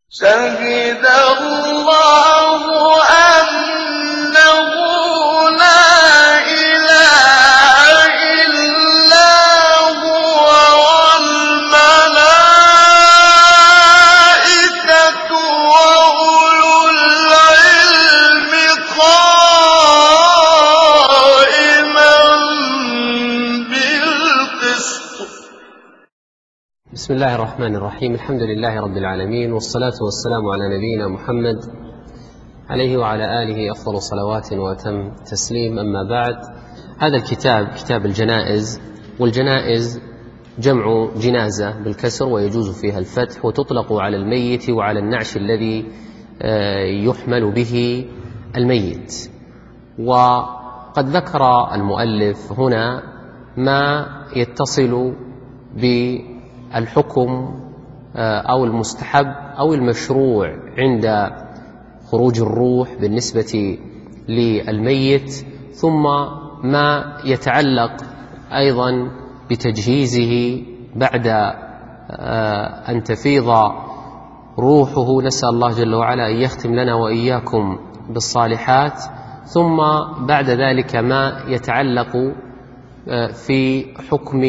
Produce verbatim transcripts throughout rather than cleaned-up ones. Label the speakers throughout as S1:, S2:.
S1: شهد الله أنه لا إله إلا هو والملائكة وأولو العلم قائما بالقسط.
S2: بسم الله الرحمن الرحيم. الحمد لله رب العالمين، والصلاة والسلام على نبينا محمد عليه وعلى آله أفضل صلوات وأتم تسليم. أما بعد، هذا الكتاب كتاب الجنائز، والجنائز جمع جنازة بالكسر ويجوز فيها الفتح، وتطلق على الميت وعلى النعش الذي يحمل به الميت. وقد ذكر المؤلف هنا ما يتصل بالحكم أو المستحب أو المشروع عند خروج الروح بالنسبة للميت، ثم ما يتعلق أيضا بتجهيزه بعد أن تفيض روحه. نسأل الله جل وعلا أن يختم لنا وإياكم بالصالحات. ثم بعد ذلك ما يتعلق في حكم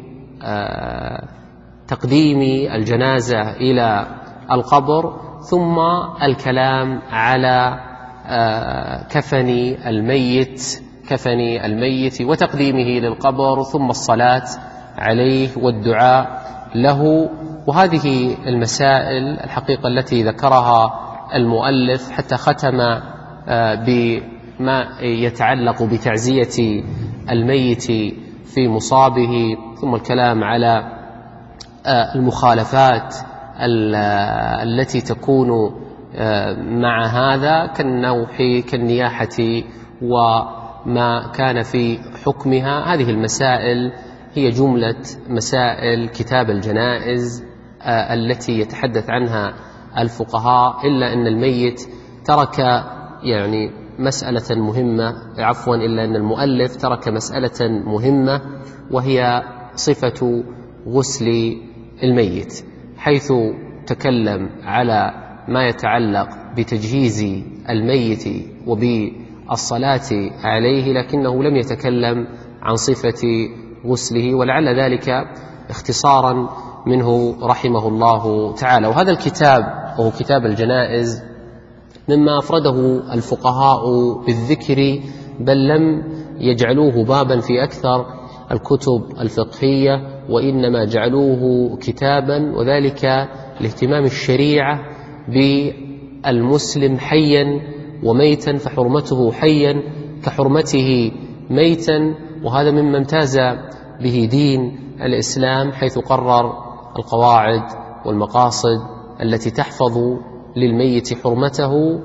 S2: تقديم الجنازة إلى القبر، ثم الكلام على كفن الميت كفن الميت وتقديمه للقبر، ثم الصلاة عليه والدعاء له. وهذه المسائل الحقيقة التي ذكرها المؤلف حتى ختم بما يتعلق بتعزية الميت في مصابه، ثم الكلام على المخالفات التي تكون مع هذا كالنوح كالنياحة وما كان في حكمها. هذه المسائل هي جملة مسائل كتاب الجنائز التي يتحدث عنها الفقهاء، إلا أن الميت ترك يعني مسألة مهمة عفوا إلا أن المؤلف ترك مسألة مهمة، وهي صفة غسل الميت، حيث تكلم على ما يتعلق بتجهيز الميت وبالصلاة عليه، لكنه لم يتكلم عن صفة غسله، ولعل ذلك اختصارا منه رحمه الله تعالى. وهذا الكتاب وهو كتاب الجنائز مما أفرده الفقهاء بالذكر، بل لم يجعلوه بابا في أكثر الكتب الفقهية، وإنما جعلوه كتابا، وذلك لاهتمام الشريعة بالمسلم حيا وميتا، فحرمته حيا كحرمته ميتا. وهذا مما امتاز به دين الإسلام، حيث قرر القواعد والمقاصد التي تحفظ للميت حرمته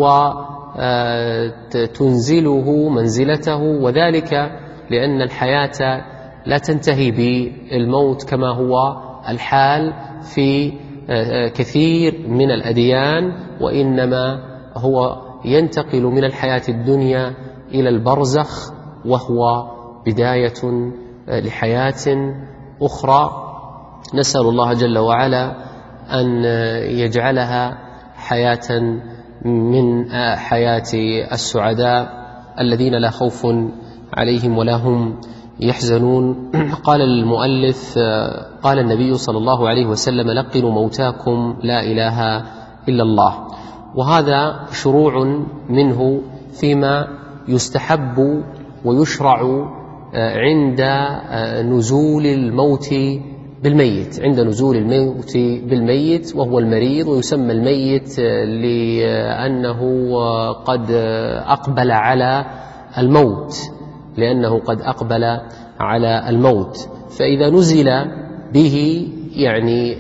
S2: وتنزله منزلته، وذلك لأن الحياة لا تنتهي بالموت كما هو الحال في كثير من الأديان، وإنما هو ينتقل من الحياة الدنيا إلى البرزخ، وهو بداية لحياة أخرى. نسأل الله جل وعلا أن يجعلها حياة من حياة السعداء الذين لا خوف عليهم ولا هم يحزنون. قال المؤلف: قال النبي صلى الله عليه وسلم: لقنوا موتاكم لا إله إلا الله. وهذا شروع منه فيما يستحب ويشرع عند نزول الموت بالميت عند نزول الموت بالميت وهو المريض، ويسمى الميت لأنه قد أقبل على الموت لأنه قد أقبل على الموت فإذا نزل به يعني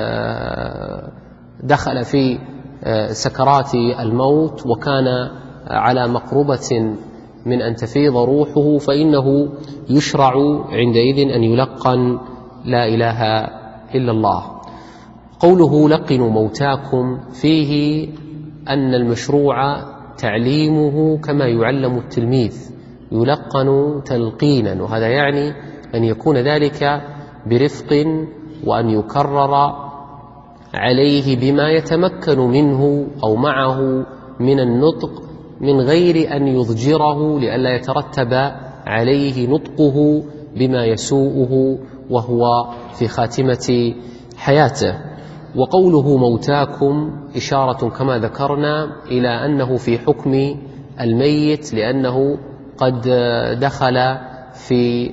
S2: دخل في سكرات الموت وكان على مقربة من أن تفيض روحه، فإنه يشرع عندئذ أن يلقن لا إله إلا الله. قوله لقنوا موتاكم فيه أن المشروع تعليمه كما يعلم التلميذ، يلقن تلقينا، وهذا يعني أن يكون ذلك برفق وأن يكرر عليه بما يتمكن منه أو معه من النطق من غير أن يضجره لئلا يترتب عليه نطقه بما يسوءه وهو في خاتمة حياته. وقوله موتاكم إشارة كما ذكرنا إلى أنه في حكم الميت، لأنه قد دخل في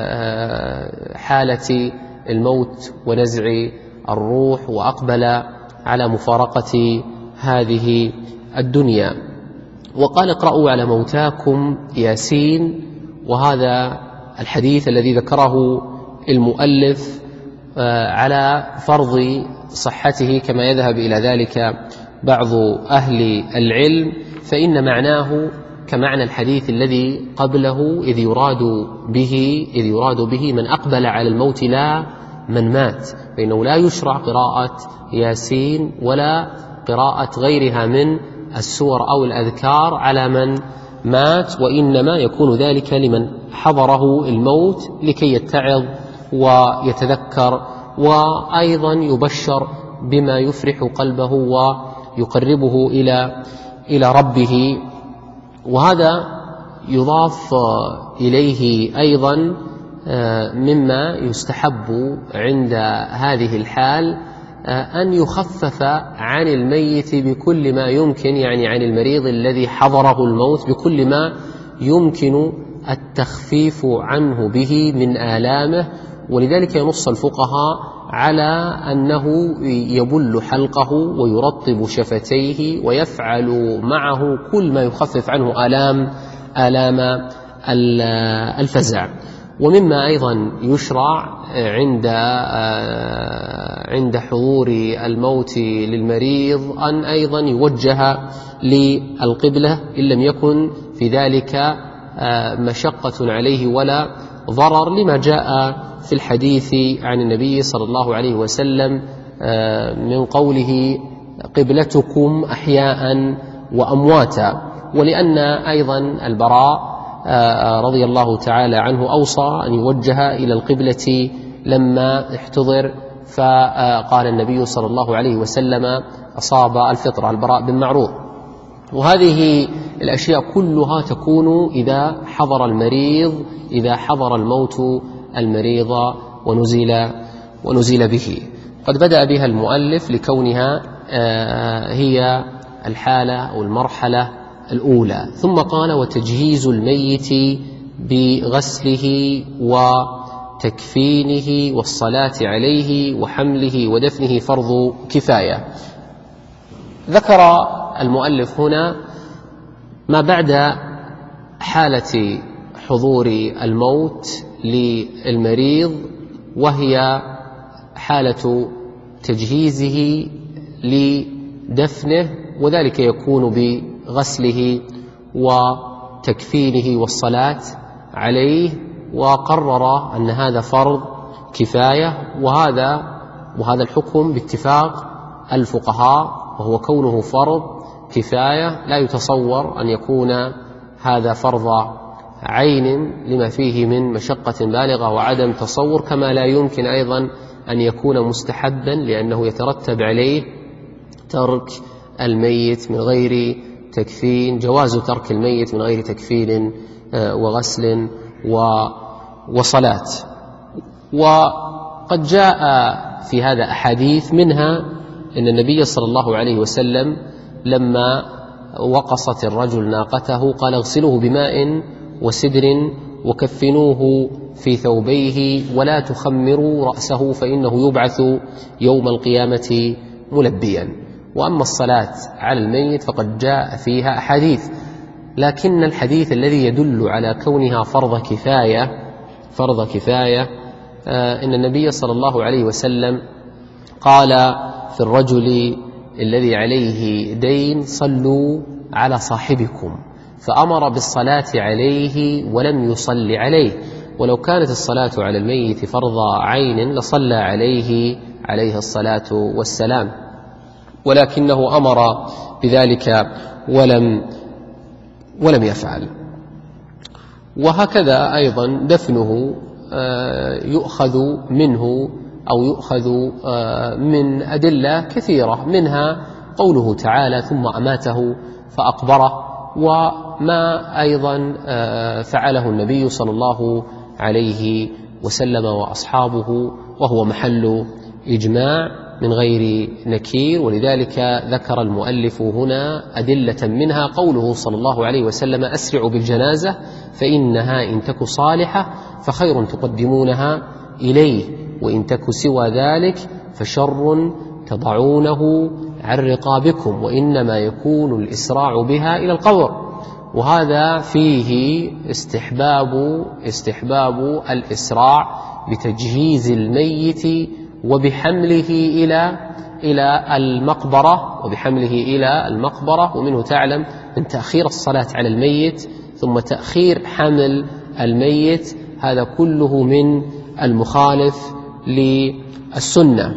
S2: حالة الموت ونزع الروح وأقبل على مفارقة هذه الدنيا. وقال اقرأوا على موتاكم ياسين، وهذا الحديث الذي ذكره المؤلف على فرض صحته كما يذهب إلى ذلك بعض أهل العلم، فإن معناه كمعنى الحديث الذي قبله إذ يراد به إذ يراد به من أقبل على الموت لا من مات، فإنه لا يشرع قراءة ياسين ولا قراءة غيرها من السور أو الأذكار على من مات، وإنما يكون ذلك لمن حضره الموت لكي يتعظ ويتذكر، وأيضا يبشر بما يفرح قلبه ويقربه إلى إلى ربه. وهذا يضاف إليه أيضا مما يستحب عند هذه الحال أن يخفف عن الميت بكل ما يمكن، يعني عن المريض الذي حضره الموت بكل ما يمكن التخفيف عنه به من آلامه. ولذلك ينص الفقهاء على أنه يبل حلقه ويرطب شفتيه ويفعل معه كل ما يخفف عنه آلام آلام الفزع. ومما أيضا يشرع عند عند حضور الموت للمريض أن أيضا يوجه للقبلة إن لم يكن في ذلك مشقة عليه ولا ضرر، لما جاء في الحديث عن النبي صلى الله عليه وسلم من قوله قبلتكم أحياء وأمواتا، ولأن أيضا البراء رضي الله تعالى عنه أوصى أن يوجه إلى القبلة لما احتضر، فقال النبي صلى الله عليه وسلم أصاب الفطرة، البراء بن معروف. وهذه الأشياء كلها تكون إذا حضر المريض إذا حضر الموت المريض ونزل ونزل به. قد بدأ بها المؤلف لكونها هي الحالة أو المرحلة الأولى، ثم قال وتجهيز الميت بغسله وتكفينه والصلاة عليه وحمله ودفنه فرض كفاية. ذكر المؤلف هنا ما بعد حالة حضور الموت للمريض، وهي حالة تجهيزه لدفنه، وذلك يكون بغسله وتكفينه والصلاة عليه. وقرر أن هذا فرض كفاية، وهذا وهذا الحكم باتفاق الفقهاء، وهو كونه فرض كفاية لا يتصور أن يكون هذا فرض عين لما فيه من مشقة بالغة وعدم تصور، كما لا يمكن أيضا أن يكون مستحبا لأنه يترتب عليه ترك الميت من غير تكفين، جواز ترك الميت من غير تكفين وغسل وصلاة. وقد جاء في هذا أحاديث، منها أن النبي صلى الله عليه وسلم لما وقصت الرجل ناقته قال اغسلوه بماء وسدر وكفنوه في ثوبيه ولا تخمروا رأسه فإنه يبعث يوم القيامة ملبيا. وأما الصلاة على الميت فقد جاء فيها أحاديث، لكن الحديث الذي يدل على كونها فرض كفاية فرض كفاية آه إن النبي صلى الله عليه وسلم قال في الرجل الذي عليه دين صلوا على صاحبكم، فأمر بالصلاة عليه ولم يصل عليه، ولو كانت الصلاة على الميت فرض عين لصلى عليه عليه الصلاة والسلام، ولكنه أمر بذلك ولم ولم يفعل. وهكذا أيضا دفنه يؤخذ منه أو يؤخذ من أدلة كثيرة، منها قوله تعالى ثم أماته فأقبره، وما أيضا فعله النبي صلى الله عليه وسلم وأصحابه، وهو محل إجماع من غير نكير. ولذلك ذكر المؤلف هنا أدلة، منها قوله صلى الله عليه وسلم أسرعوا بالجنازة فإنها إن تك صالحة فخير تقدمونها إليه، وإن تك سوى ذلك فشر تضعونه عن رقابكم، وإنما يكون الإسراع بها إلى القبر. وهذا فيه استحباب استحباب الإسراع بتجهيز الميت وبحمله إلى إلى المقبرة وبحمله إلى المقبرة ومنه تعلم من تأخير الصلاة على الميت ثم تأخير حمل الميت، هذا كله من المخالف للسنة.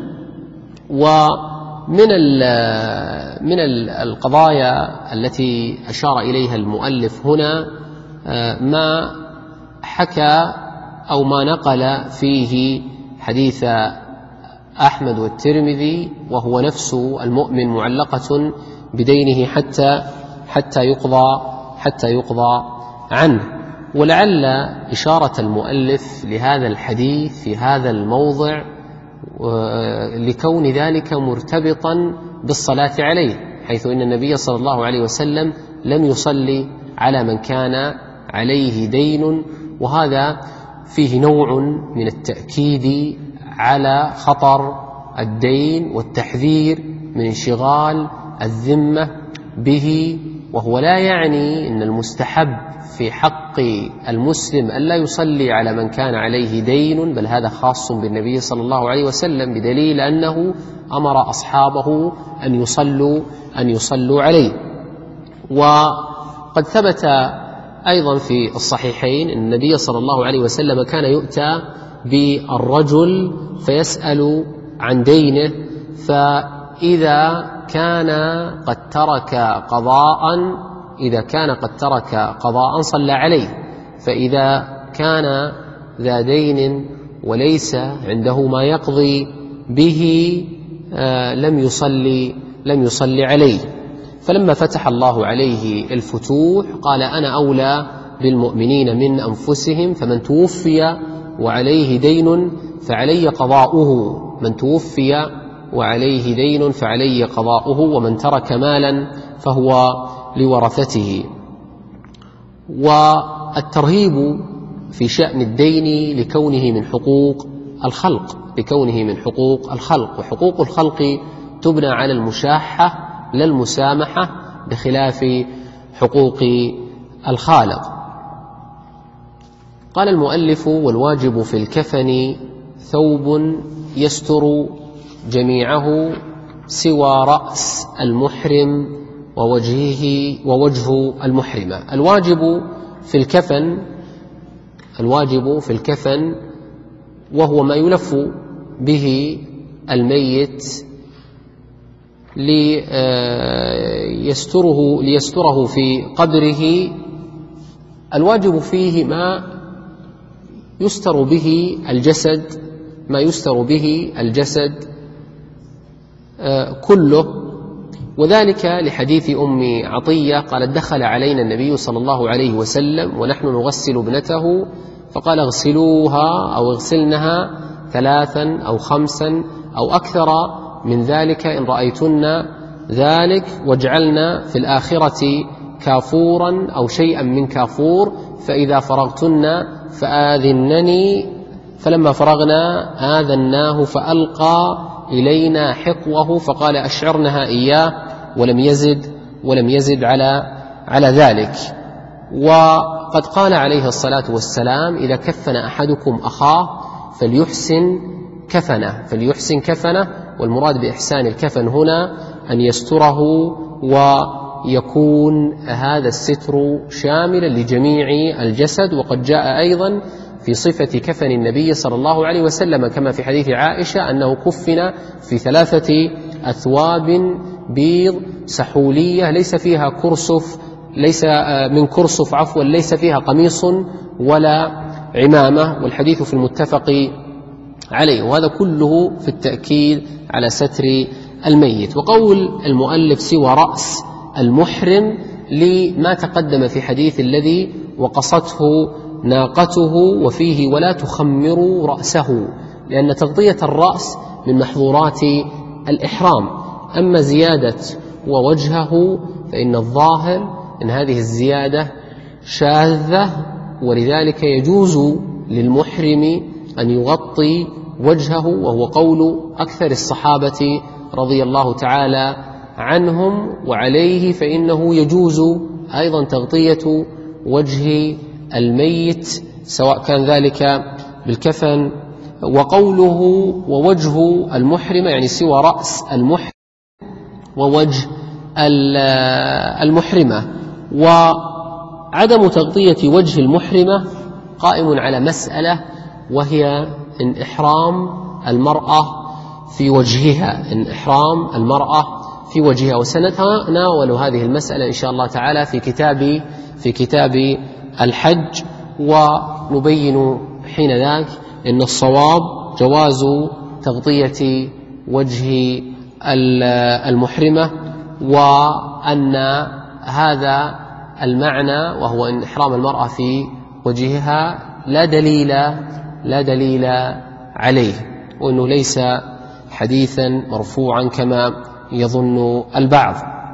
S2: ومن من القضايا التي أشار إليها المؤلف هنا ما حكى أو ما نقل فيه حديث أحمد والترمذي، وهو نفس المؤمن معلقة بدينه حتى حتى يقضى حتى يقضى عنه. ولعل إشارة المؤلف لهذا الحديث في هذا الموضع لكون ذلك مرتبطا بالصلاة عليه، حيث إن النبي صلى الله عليه وسلم لم يصلي على من كان عليه دين، وهذا فيه نوع من التأكيد على خطر الدين والتحذير من انشغال الذمة به. وهو لا يعني أن المستحب في حق المسلم ألا يصلي على من كان عليه دين، بل هذا خاص بالنبي صلى الله عليه وسلم، بدليل أنه أمر أصحابه أن يصلوا أن يصلوا عليه. وقد ثبت أيضا في الصحيحين أن النبي صلى الله عليه وسلم كان يؤتى بالرجل فيسأل عن دينه، فإذا كان قد ترك قضاء إذا كان قد ترك قضاء صلى عليه، فإذا كان ذا دين وليس عنده ما يقضي به لم يصلي لم يصلي عليه. فلما فتح الله عليه الفتوح قال أنا أولى بالمؤمنين من أنفسهم، فمن توفي وعليه دين فعلي قضاؤه من توفي وعليه دين فعلي قضاؤه ومن ترك مالا فهو لورثته. والترهيب في شأن الدين لكونه من حقوق الخلق لكونه من حقوق الخلق وحقوق الخلق تبنى على المشاحة لا المسامحة، بخلاف حقوق الخالق. قال المؤلف والواجب في الكفن ثوب يستر جميعه سوى رأس المحرم ووجهه ووجه المحرمة. الواجب في الكفن الواجب في الكفن وهو ما يلف به الميت ليستره ليستره في قبره. الواجب فيه ما يستر به الجسد ما يستر به الجسد كله، وذلك لحديث أم عطية قالت دخل علينا النبي صلى الله عليه وسلم ونحن نغسل ابنته فقال اغسلوها أو اغسلنها ثلاثا أو خمسا أو أكثر من ذلك إن رأيتن ذلك، واجعلنا في الآخرة كافورا أو شيئا من كافور، فإذا فرغتن فآذنني. فلما فرغنا آذناه فألقى إلينا حقوه فقال أشعرنها إياه، ولم يزد ولم يزد على على ذلك. وقد قال عليه الصلاة والسلام إذا كفن أحدكم أخاه فليحسن كفنه فليحسن كفنه والمراد بإحسان الكفن هنا أن يستره، ويكون هذا الستر شاملا لجميع الجسد. وقد جاء أيضا في صفة كفن النبي صلى الله عليه وسلم كما في حديث عائشة أنه كفن في ثلاثة أثواب بيض سحولية ليس فيها كرسف ليس من كرسف عفوا ليس فيها قميص ولا عمامة. والحديث في المتفق عليه، وهذا كله في التأكيد على ستر الميت. وقول المؤلف سوى رأس المحرم لما تقدم في حديث الذي وقصته ناقته وفيه ولا تخمروا رأسه، لأن تغطية الرأس من محظورات الإحرام. أما زيادة ووجهه فإن الظاهر أن هذه الزيادة شاذة، ولذلك يجوز للمحرم أن يغطي وجهه، وهو قول أكثر الصحابة رضي الله تعالى عنهم، وعليه فإنه يجوز أيضا تغطية وجه الميت سواء كان ذلك بالكفن. وقوله ووجه المحرم يعني سوى رأس المحرم ووجه المحرمة. وعدم تغطية وجه المحرمة قائم على مسألة، وهي إن إحرام المرأة في وجهها، إن إحرام المرأة في وجهها، وسنتناول هذه المسألة إن شاء الله تعالى في كتاب في كتاب الحج، ونبين حين ذاك أن الصواب جواز تغطية وجه المحرمة، وأن هذا المعنى وهو أن إحرام المرأة في وجهها لا دليل لا دليل عليه، وأنه ليس حديثا مرفوعا كما يظن البعض.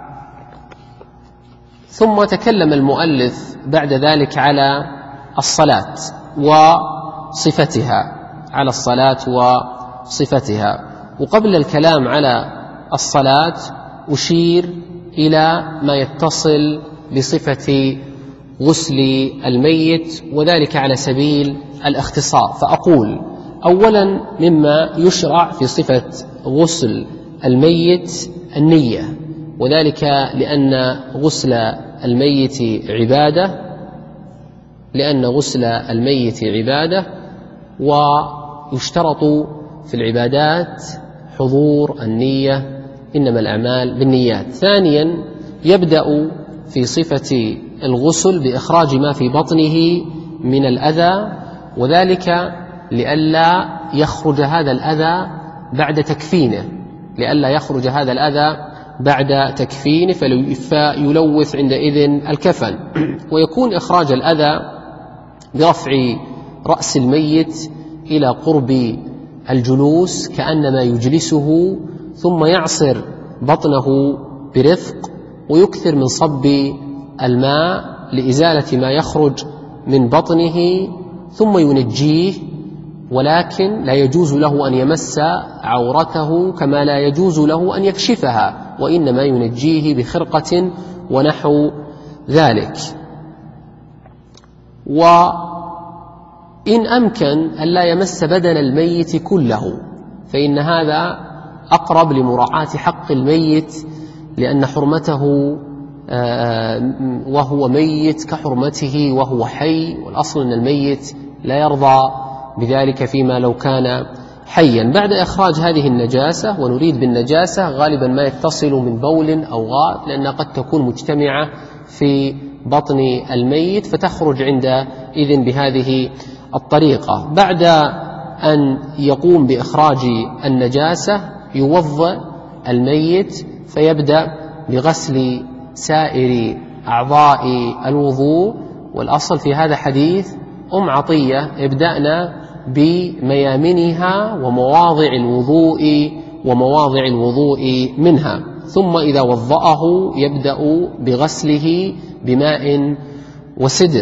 S2: ثم تكلم المؤلف بعد ذلك على الصلاة وصفتها على الصلاة وصفتها. وقبل الكلام على الصلاة أشير إلى ما يتصل بصفة غسل الميت، وذلك على سبيل الاختصار. فأقول أولا مما يشرع في صفة غسل الميت النية، وذلك لأن غسل الميت عبادة لأن غسل الميت عبادة ويشترط في العبادات حضور النية، إنما الأعمال بالنيات. ثانيا يبدأ في صفة الغسل بإخراج ما في بطنه من الأذى، وذلك لئلا يخرج هذا الأذى بعد تكفينه لئلا يخرج هذا الأذى بعد تكفينه فيلوث عندئذ الكفن. ويكون إخراج الأذى برفع رأس الميت إلى قرب الجلوس كأنما يجلسه، ثم يعصر بطنه برفق ويكثر من صب الماء لإزالة ما يخرج من بطنه، ثم ينجيه، ولكن لا يجوز له أن يمس عورته كما لا يجوز له أن يكشفها، وإنما ينجيه بخرقة ونحو ذلك. وإن أمكن أن لا يمس بدن الميت كله فإن هذا أقرب لمراعاة حق الميت، لأن حرمته وهو ميت كحرمته وهو حي، والأصل أن الميت لا يرضى بذلك فيما لو كان حيا. بعد إخراج هذه النجاسة، ونريد بالنجاسة غالبا ما يتصل من بول أو غائط، لأنها قد تكون مجتمعة في بطن الميت فتخرج عندئذ بهذه الطريقة. بعد أن يقوم بإخراج النجاسة يوضأ الميت فيبدأ بغسل سائر أعضاء الوضوء. والأصل في هذا حديث أم عطية ابدأنا بميامنها ومواضع الوضوء ومواضع الوضوء منها، ثم إذا وضأه يبدأ بغسله بماء وسدر،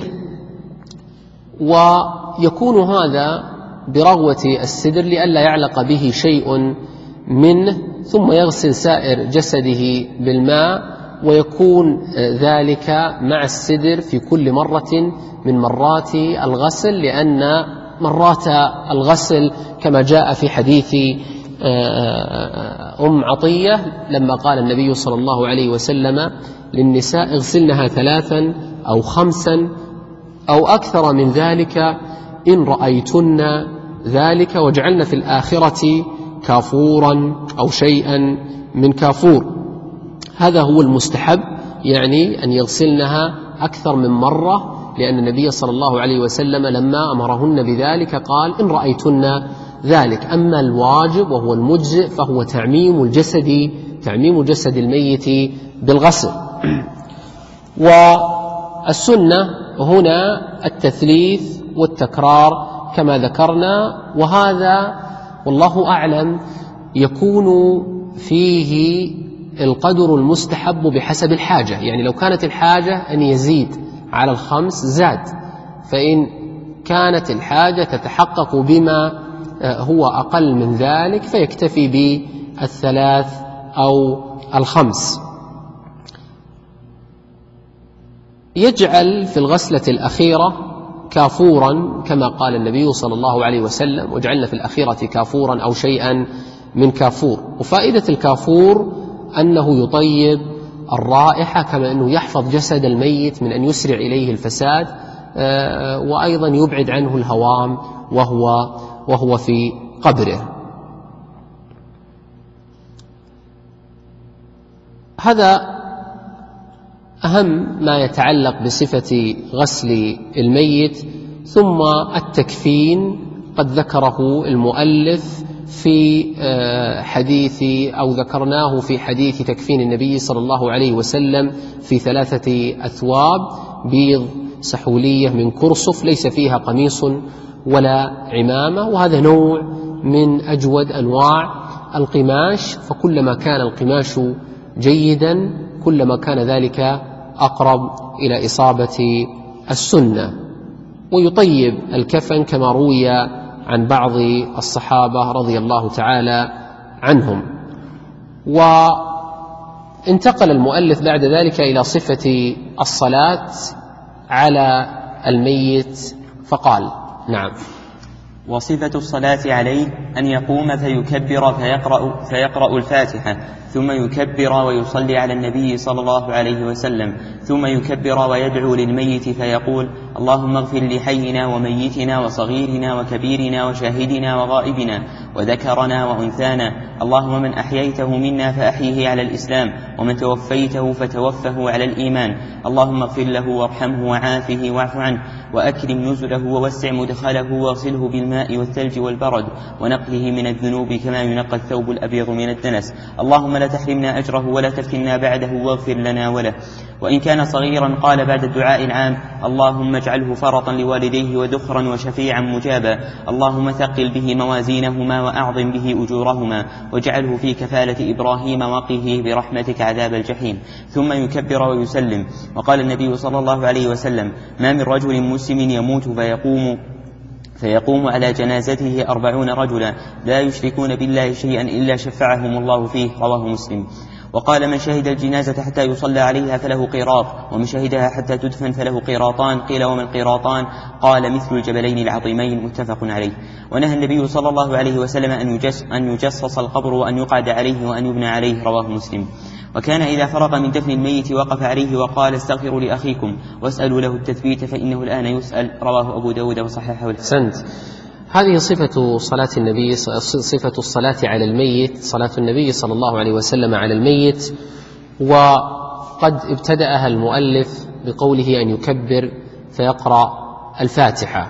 S2: ويكون هذا برغوة السدر لئلا يعلق به شيء منه، ثم يغسل سائر جسده بالماء، ويكون ذلك مع السدر في كل مرة من مرات الغسل، لأن مرات الغسل كما جاء في حديث أم عطية لما قال النبي صلى الله عليه وسلم للنساء اغسلنها ثلاثا أو خمسا أو أكثر من ذلك إن رأيتن ذلك، واجعلن في الآخرة كافورا أو شيئا من كافور. هذا هو المستحب، يعني أن يغسلنها أكثر من مرة، لأن النبي صلى الله عليه وسلم لما أمرهن بذلك قال إن رأيتن ذلك. أما الواجب وهو المجزئ فهو تعميم الجسد تعميم جسد الميت بالغسل. والسنة هنا التثليث والتكرار كما ذكرنا، وهذا والله أعلم يكون فيه القدر المستحب بحسب الحاجة. يعني لو كانت الحاجة أن يزيد على الخمس زاد، فإن كانت الحاجة تتحقق بما هو أقل من ذلك فيكتفي بالثلاث أو الخمس. يجعل في الغسلة الأخيرة كافورا كما قال النبي صلى الله عليه وسلم: وجعلنا في الأخيرة كافورا أو شيئا من كافور. وفائدة الكافور أنه يطيب الرائحة، كما أنه يحفظ جسد الميت من أن يسرع إليه الفساد، وأيضا يبعد عنه الهوام وهو, وهو في قبره. هذا أهم ما يتعلق بصفة غسل الميت. ثم التكفين قد ذكره المؤلف في حديث أو ذكرناه في حديث تكفين النبي صلى الله عليه وسلم في ثلاثة أثواب بيض سحولية من كرصف ليس فيها قميص ولا عمامة، وهذا نوع من أجود أنواع القماش، فكلما كان القماش جيدا كلما كان ذلك أقرب إلى إصابة السنة. ويطيب الكفن كما روي عن بعض الصحابة رضي الله تعالى عنهم. وانتقل المؤلف بعد ذلك إلى صفة الصلاة على الميت فقال: نعم.
S3: وصفة الصلاة عليه أن يقوم فيكبر فيقرأ, فيقرأ الفاتحة، ثم يكبر ويصلي على النبي صلى الله عليه وسلم، ثم يكبر ويدعو للميت فيقول: اللهم اغفر لحينا وميتنا وصغيرنا وكبيرنا وشاهدنا وغائبنا وذكرنا وأنثانا، اللهم من أحييته منا فأحيه على الإسلام، ومن توفيته فتوفه على الإيمان، اللهم اغفر له وارحمه وعافه واعف عنه وأكرم نزله ووسع مدخله واغسله بالماء والثلج والبرد ونقله من الذنوب كما ينقى الثوب الأبيض من الدنس، اللهم لا تحرمنا أجره ولا تفتنا بعده واغفر لنا وله. وإن كان صغيرا قال بعد الدعاء العام: اللهم اجعله فرطا لوالديه وذخرا وشفيعا مجابا، اللهم ثقل به موازينهما وأعظم به أجورهما، واجعله في كفالة إبراهيم وقه برحمتك عذاب الجحيم، ثم يكبر ويسلم. وقال النبي صلى الله عليه وسلم: ما من رجل مسلم يموت فيقوم فيقوم على جنازته أربعون رجلا لا يشركون بالله شيئا إلا شفعهم الله فيه، رواه مسلم. وقال: من شهد الجنازة حتى يصلى عليها فله قيراط، ومن شهدها حتى تدفن فله قيراطان. قيل: وما القيراطان؟ قال: مثل الجبلين العظيمين، متفق عليه. ونهى النبي صلى الله عليه وسلم أن, يجس أن يجصص القبر وأن يقعد عليه وأن يبنى عليه، رواه مسلم. وكان إذا فرغ من دفن الميت وقف عليه وقال: استغفروا لأخيكم واسألوا له التثبيت فإنه الآن يسأل، رواه أبو داود وصححه الحسن.
S2: هذه صفة صلاة النبي، صفة الصلاة على الميت، صلاة النبي صلى الله عليه وسلم على الميت. وقد ابتدأها المؤلف بقوله أن يكبر فيقرأ الفاتحة،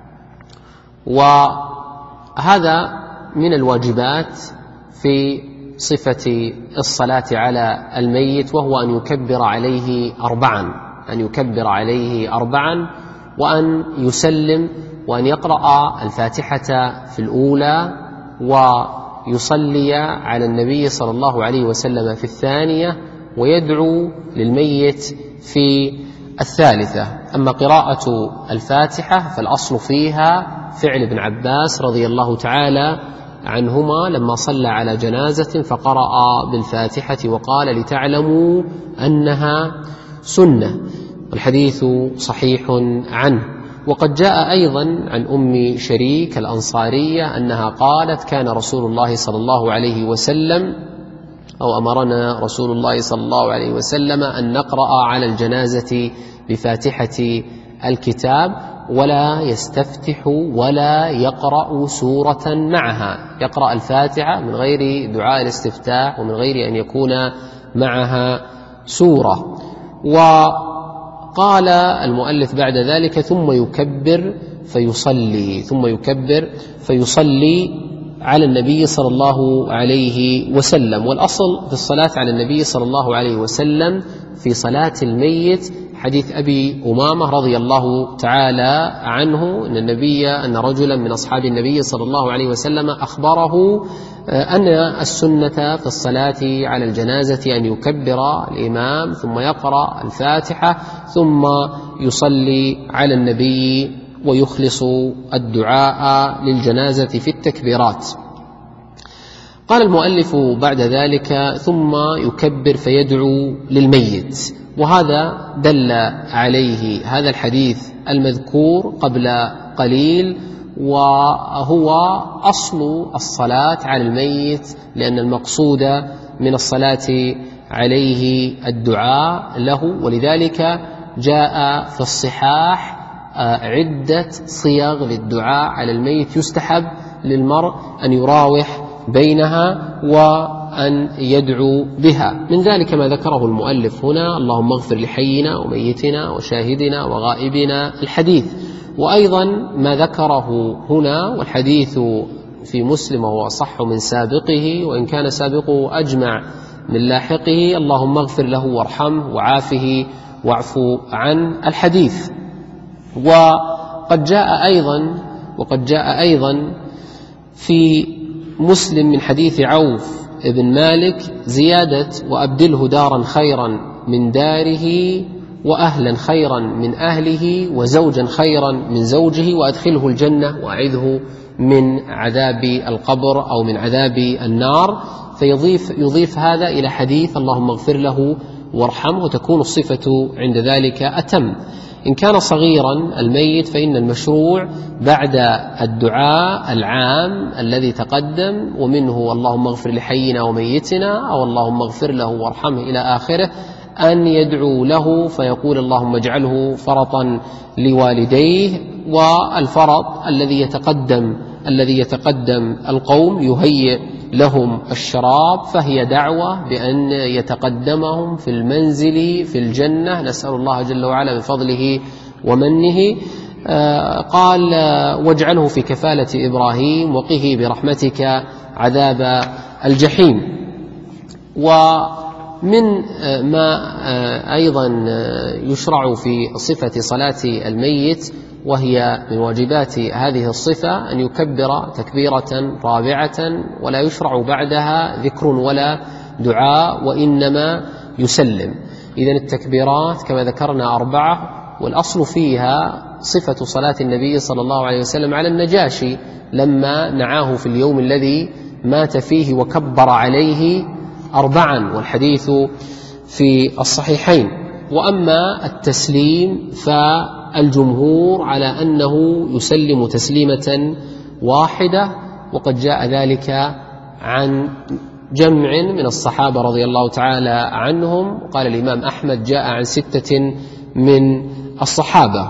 S2: وهذا من الواجبات في صفة الصلاة على الميت، وهو أن يكبر عليه أربعا أن يكبر عليه أربعا وأن يسلم، وأن يقرأ الفاتحة في الأولى، ويصلي على النبي صلى الله عليه وسلم في الثانية، ويدعو للميت في الثالثة. أما قراءة الفاتحة فالأصل فيها فعل ابن عباس رضي الله تعالى عنهما لما صلى على جنازة فقرأ بالفاتحة وقال: لتعلموا أنها سنة. الحديث صحيح عنه. وقد جاء أيضا عن أم شريك الأنصارية أنها قالت: كان رسول الله صلى الله عليه وسلم أو أمرنا رسول الله صلى الله عليه وسلم أن نقرأ على الجنازة بفاتحة الكتاب ولا يستفتح ولا يقرأ سورة معها، يقرأ الفاتحة من غير دعاء الاستفتاح ومن غير أن يكون معها سورة. وقال المؤلف بعد ذلك: ثم يكبر فيصلي ثم يكبر فيصلي على النبي صلى الله عليه وسلم. والأصل في الصلاة على النبي صلى الله عليه وسلم في صلاة الميت حديث أبي أمامة رضي الله تعالى عنه أن النبي أن رجلا من أصحاب النبي صلى الله عليه وسلم أخبره أن السنة في الصلاة على الجنازة أن يكبر الإمام ثم يقرأ الفاتحة ثم يصلي على النبي ويخلص الدعاء للجنازة في التكبيرات. قال المؤلف بعد ذلك ثم يكبر فيدعو للميت، وهذا دل عليه هذا الحديث المذكور قبل قليل، وهو أصل الصلاة على الميت، لأن المقصود من الصلاة عليه الدعاء له، ولذلك جاء في الصحاح عدة صيغ للدعاء على الميت يستحب للمرء أن يراوح بينها وأن يدعو بها. من ذلك ما ذكره المؤلف هنا: اللهم اغفر لحينا وميتنا وشاهدنا وغائبنا الحديث. وأيضا ما ذكره هنا والحديث في مسلم وهو أصح من سابقه، وإن كان سابقه أجمع من لاحقه: اللهم اغفر له وارحمه وعافه واعف عن الحديث. وقد جاء أيضا وقد جاء أيضا في مسلم من حديث عوف بن مالك زيادة: وأبدله دارا خيرا من داره وأهلا خيرا من أهله وزوجا خيرا من زوجه وأدخله الجنة وأعذه من عذاب القبر أو من عذاب النار. فيضيف يضيف هذا إلى حديث اللهم اغفر له وارحمه، وتكون الصفة عند ذلك أتم. إن كان صغيرا الميت فإن المشروع بعد الدعاء العام الذي تقدم، ومنه اللهم اغفر لحينا وميتنا أو اللهم اغفر له وارحمه إلى آخره، أن يدعو له فيقول اللهم اجعله فرطا لوالديه. والفرط الذي يتقدم الذي يتقدم القوم يهيئ لهم الشراب، فهي دعوة بأن يتقدمهم في المنزل في الجنة، نسأل الله جل وعلا بفضله ومنه. آه قال: واجعله في كفالة إبراهيم وقه برحمتك عذاب الجحيم. ومن ما أيضا يشرع في صفة صلاة الميت وهي من واجبات هذه الصفة أن يكبر تكبيرة رابعة، ولا يشرع بعدها ذكر ولا دعاء، وإنما يسلم. إذن التكبيرات كما ذكرنا أربعة، والأصل فيها صفة صلاة النبي صلى الله عليه وسلم على النجاشي لما نعاه في اليوم الذي مات فيه وكبر عليه أربعا، والحديث في الصحيحين. وأما التسليم فالجمهور على أنه يسلم تسليمة واحدة، وقد جاء ذلك عن جمع من الصحابة رضي الله تعالى عنهم. قال الإمام أحمد جاء عن ستة من الصحابة.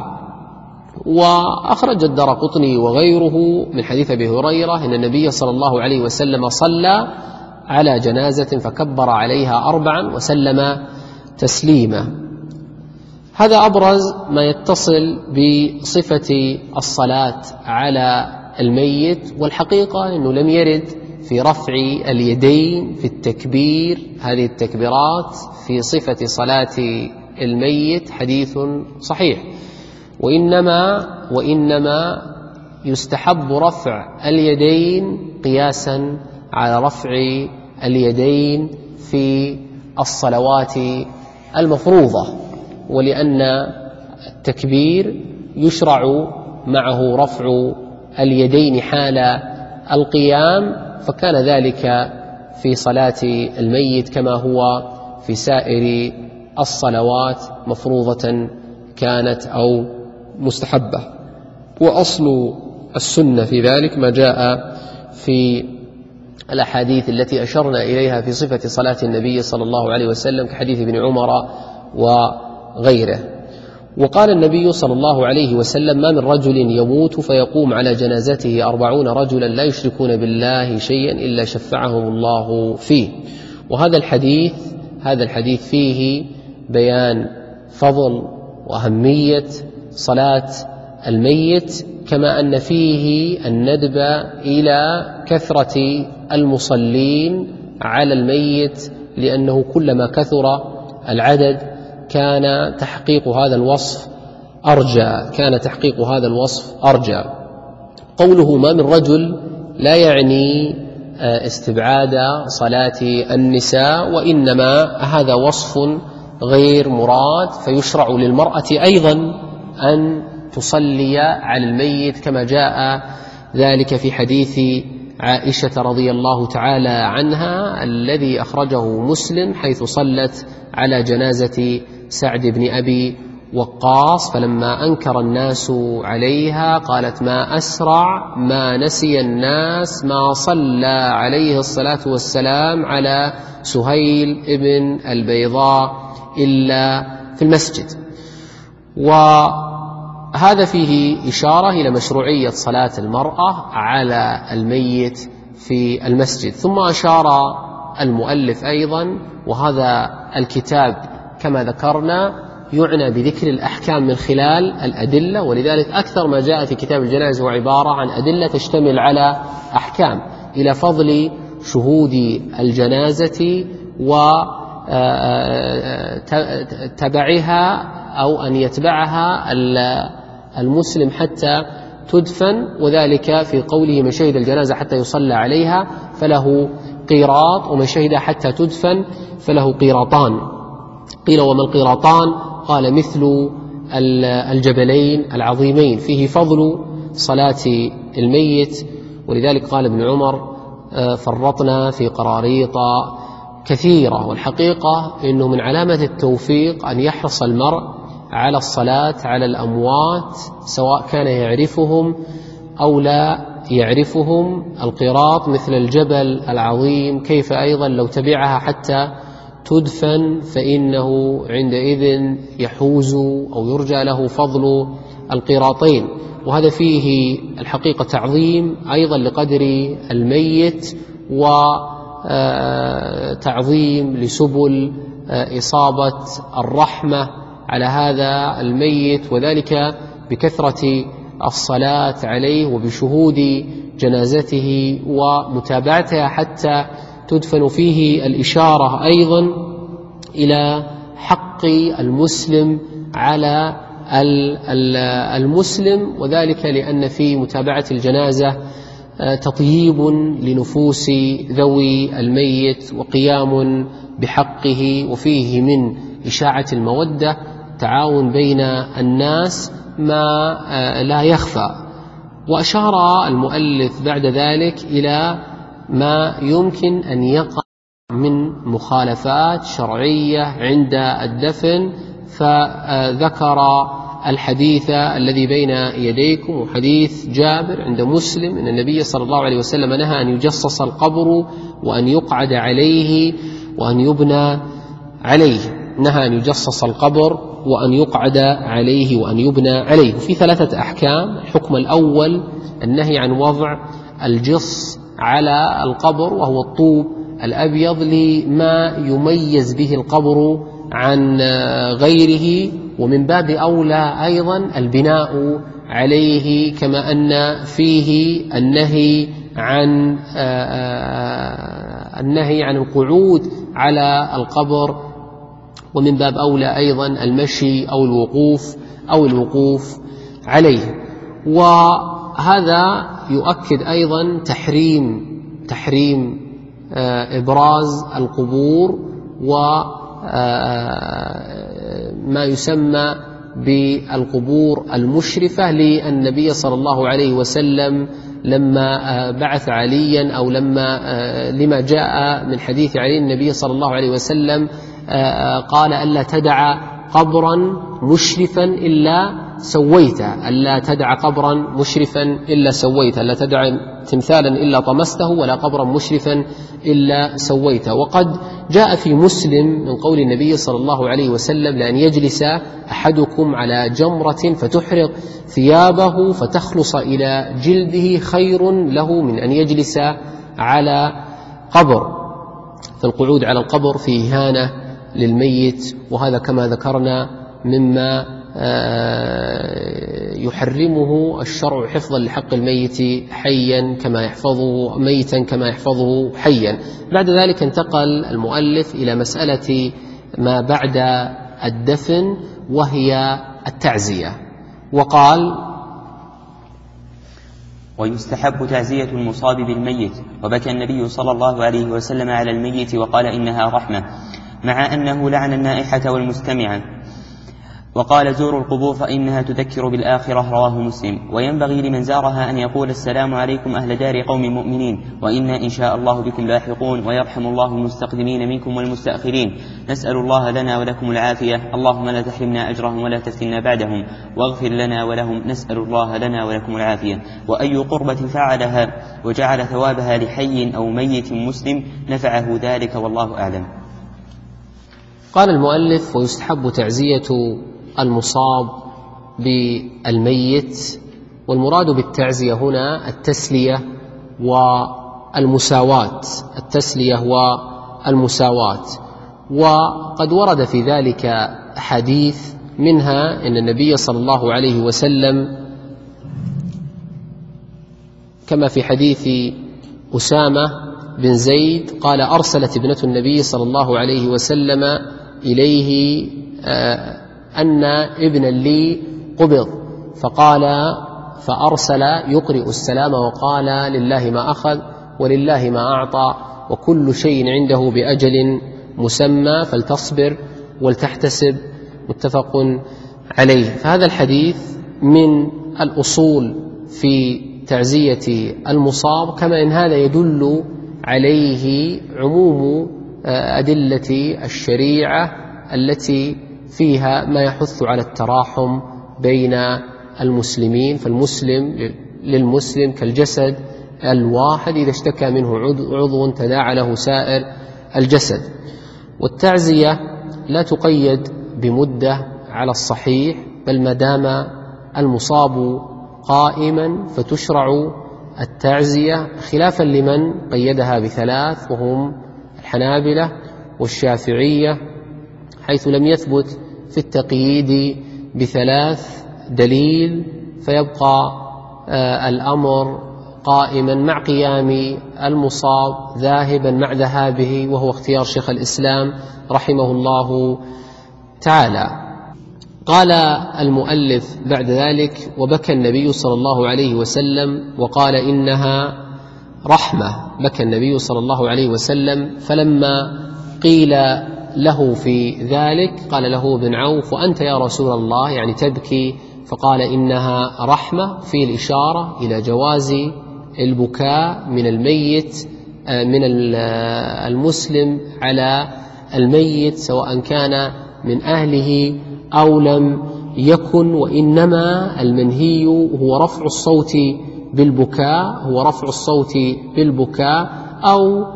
S2: وأخرج الدارقطني وغيره من حديث أبي هريرة أن النبي صلى الله عليه وسلم صلى على جنازة فكبر عليها أربعا وسلم تسليما. هذا أبرز ما يتصل بصفة الصلاة على الميت. والحقيقة أنه لم يرد في رفع اليدين في التكبير، هذه التكبيرات في صفة صلاة الميت حديث صحيح، وإنما وإنما يستحب رفع اليدين قياسا على رفع اليدين في الصلوات المفروضة، ولأن التكبير يشرع معه رفع اليدين حال القيام، فكان ذلك في صلاة الميت كما هو في سائر الصلوات مفروضة كانت أو مستحبة. وأصل السنة في ذلك ما جاء في الأحاديث التي أشرنا إليها في صفة صلاة النبي صلى الله عليه وسلم كحديث ابن عمر وغيره. وقال النبي صلى الله عليه وسلم: ما من رجل يموت فيقوم على جنازته أربعون رجلا لا يشركون بالله شيئا إلا شفعهم الله فيه. وهذا الحديث هذا الحديث فيه بيان فضل وأهمية صلاة الميت، كما أن فيه الندب إلى كثرة المصلين على الميت، لأنه كلما كثر العدد كان تحقيق هذا الوصف أرجى كان تحقيق هذا الوصف أرجى. قوله ما من رجل لا يعني استبعاد صلاة النساء، وإنما هذا وصف غير مراد، فيشرع للمرأة أيضا أن تصلي على الميت، كما جاء ذلك في حديث عائشة رضي الله تعالى عنها الذي أخرجه مسلم، حيث صلت على جنازة سعد بن أبي وقاص، فلما أنكر الناس عليها قالت ما أسرع ما نسي الناس ما صلى عليه الصلاة والسلام على سهيل ابن البيضاء إلا في المسجد. وهذا فيه إشارة إلى مشروعية صلاة المرأة على الميت في المسجد. ثم أشار المؤلف أيضا، وهذا الكتاب كما ذكرنا يعنى بذكر الأحكام من خلال الأدلة، ولذلك أكثر ما جاء في كتاب الجنائز هو عبارة عن أدلة تشتمل على أحكام، إلى فضل شهود الجنازة وتبعها أو أن يتبعها المسلم حتى تدفن، وذلك في قوله من شهد الجنازة حتى يصلى عليها فله قيراط، ومن شهد حتى تدفن فله قيراطان. قيل وما القيراطان؟ قال مثل الجبلين العظيمين، فيه فضل صلاة الميت. ولذلك قال ابن عمر فرطنا في قراريط كثيرة. والحقيقة أنه من علامة التوفيق أن يحرص المرء على الصلاة على الأموات سواء كان يعرفهم أو لا يعرفهم. القيراط مثل الجبل العظيم، كيف أيضا لو تبعها حتى تدفن فإنه عندئذ يحوز أو يرجى له فضل القيراطين. وهذا فيه الحقيقة تعظيم أيضا لقدر الميت، وتعظيم لسبل إصابة الرحمة على هذا الميت، وذلك بكثرة الصلاة عليه وبشهود جنازته ومتابعتها حتى تدفن. فيه الإشارة أيضا إلى حق المسلم على المسلم، وذلك لأن في متابعة الجنازة تطييب لنفوس ذوي الميت وقيام بحقه، وفيه من إشاعة المودة تعاون بين الناس ما لا يخفى. وأشار المؤلف بعد ذلك إلى ما يمكن أن يقع من مخالفات شرعية عند الدفن، فذكر الحديث الذي بين يديكم، وحديث جابر عند مسلم أن النبي صلى الله عليه وسلم نهى أن يجصص القبر وأن يقعد عليه وأن يبنى عليه. نهى أن يجصص القبر وأن يقعد عليه وأن يبنى عليه. في ثلاثة أحكام. الحكم الأول النهي عن وضع الجص على القبر، وهو الطوب الأبيض لما يميز به القبر عن غيره، ومن باب أولى أيضا البناء عليه، كما أن فيه النهي عن النهي عن القعود على القبر، ومن باب أولى أيضا المشي أو الوقوف أو الوقوف عليه. وهذا يؤكد أيضا تحريم تحريم إبراز القبور وما يسمى بالقبور المشرفة، للنبي صلى الله عليه وسلم لما بعث عليا أو لما لما جاء من حديث علي النبي صلى الله عليه وسلم قال ألا تدع قبرا مشرفا إلا سويته، ألا تدع قبرا مشرفا إلا سويته، ألا تدع تمثالا إلا طمسته ولا قبرا مشرفا إلا سويته. وقد جاء في مسلم من قول النبي صلى الله عليه وسلم لأن يجلس أحدكم على جمرة فتحرق ثيابه فتخلص إلى جلده خير له من أن يجلس على قبر. فالقعود على القبر فيه إهانة للميت، وهذا كما ذكرنا مما يحرمه الشرع حفظا لحق الميت حيا كما يحفظه ميتا كما يحفظه حيا. بعد ذلك انتقل المؤلف إلى مسألة ما بعد الدفن وهي التعزية، وقال:
S3: ويستحب تعزية المصاب بالميت. وبكى النبي صلى الله عليه وسلم على الميت وقال إنها رحمة، مع أنه لعن النائحة والمستمعة، وقال: زوروا القبور فإنها تذكر بالآخرة. رواه مسلم. وينبغي لمن زارها أن يقول: السلام عليكم أهل دار قوم مؤمنين، وإنا إن شاء الله بكم لاحقون، ويرحم الله المستقدمين منكم والمستأخرين. نسأل الله لنا ولكم العافية، اللهم لا تحرمنا أجرهم ولا تفتنا بعدهم، واغفر لنا ولهم. نسأل الله لنا ولكم العافية. وأي قربة فعلها وجعل ثوابها لحي أو ميت مسلم نفعه ذلك، والله أعلم.
S2: قال المؤلف: ويستحب تعزية المصاب بالميت. والمراد بالتعزية هنا التسلية والمساواة، التسلية والمساواة. وقد ورد في ذلك حديث، منها أن النبي صلى الله عليه وسلم كما في حديث أسامة بن زيد قال: أرسلت ابنة النبي صلى الله عليه وسلم إليه أن ابنا لي قبض، فقال فأرسل يقرئ السلام وقال: لله ما أخذ ولله ما أعطى، وكل شيء عنده بأجل مسمى، فلتصبر ولتحتسب. متفق عليه. فهذا الحديث من الأصول في تعزية المصاب، كما إن هذا يدل عليه عموم أدلة الشريعة التي فيها ما يحث على التراحم بين المسلمين، فالمسلم للمسلم كالجسد الواحد، إذا اشتكى منه عضو تداعى له سائر الجسد. والتعزية لا تقيد بمدة على الصحيح، بل ما دام المصاب قائما فتشرع التعزية، خلافا لمن قيدها بثلاث، وهم الحنابلة والشافعية، حيث لم يثبت في التقييد بثلاث دليل، فيبقى الأمر قائما مع قيام المصاب ذاهبا مع ذهابه، وهو اختيار شيخ الإسلام رحمه الله تعالى. قال المؤلف بعد ذلك: وبكى النبي صلى الله عليه وسلم وقال إنها رحمة. بكى النبي صلى الله عليه وسلم، فلما قيل له في ذلك قال له ابن عوف: وأنت يا رسول الله يعني تبكي؟ فقال: إنها رحمة، في الإشارة إلى جواز البكاء من الميت من المسلم على الميت، سواء كان من أهله أو لم يكن، وإنما المنهي هو رفع الصوت بالبكاء هو رفع الصوت بالبكاء أو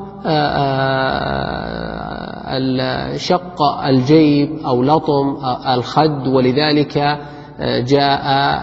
S2: شق الجيب أو لطم الخد. ولذلك جاء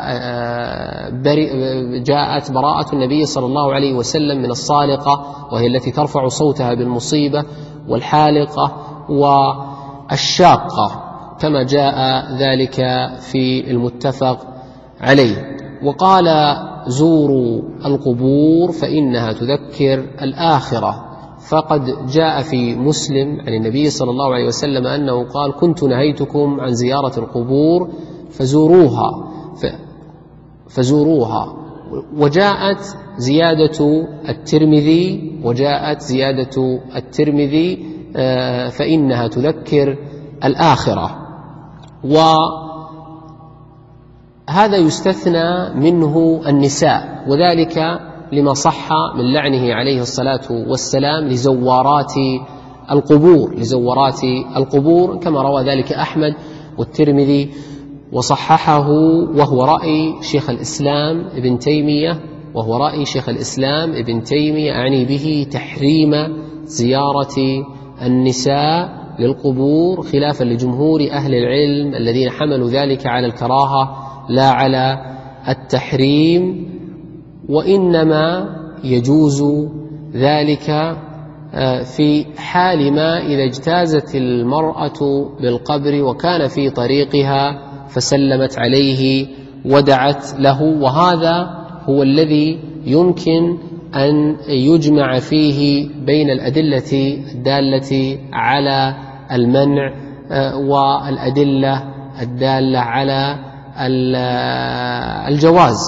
S2: جاءت براءة النبي صلى الله عليه وسلم من الصالقة، وهي التي ترفع صوتها بالمصيبة، والحالقة والشاقة، كما جاء ذلك في المتفق عليه. وقال: زوروا القبور فإنها تذكر الآخرة. فقد جاء في مسلم عن النبي صلى الله عليه وسلم أنه قال: كنت نهيتكم عن زيارة القبور فزوروها فزوروها. وجاءت زيادة الترمذي وجاءت زيادة الترمذي فإنها تذكر الآخرة. وهذا يستثنى منه النساء، وذلك لما صح من لعنه عليه الصلاة والسلام لزوارات القبور لزوارات القبور كما روى ذلك أحمد والترمذي وصححه، وهو رأي شيخ الإسلام ابن تيمية وهو رأي شيخ الإسلام ابن تيمية أعني به تحريم زيارة النساء للقبور، خلافا لجمهور أهل العلم الذين حملوا ذلك على الكراهة لا على التحريم، وإنما يجوز ذلك في حال ما إذا اجتازت المرأة بالقبر وكان في طريقها فسلمت عليه ودعت له. وهذا هو الذي يمكن أن يجمع فيه بين الأدلة الدالة على المنع والأدلة الدالة على الجواز.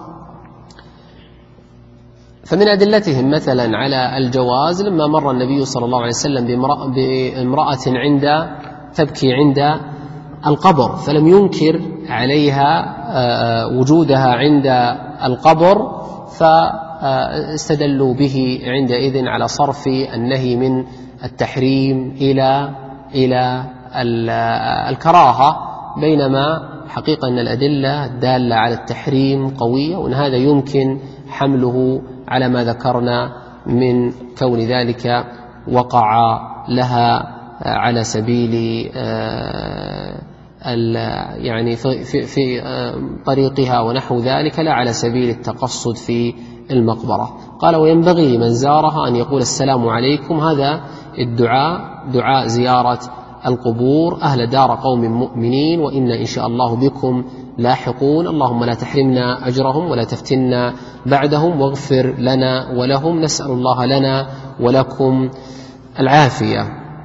S2: فمن أدلتهم مثلا على الجواز لما مر النبي صلى الله عليه وسلم بامرأة عند تبكي عند القبر، فلم ينكر عليها وجودها عند القبر، فاستدلوا به عندئذ على صرف النهي من التحريم إلى إلى الكراهة، بينما حقيقة أن الأدلة الدالة على التحريم قوية، وأن هذا يمكن حمله على ما ذكرنا من كون ذلك وقع لها على سبيل يعني في, في, في طريقها ونحو ذلك، لا على سبيل التقصد في المقبرة. قال: وينبغي من زارها أن يقول السلام عليكم. هذا الدعاء دعاء زيارة القبور: أهل دار قوم مؤمنين وإنا إن شاء الله بكم لاحقون، اللهم لا تحرمنا أجرهم ولا تفتنا بعدهم واغفر لنا ولهم، نسأل الله لنا ولكم العافية.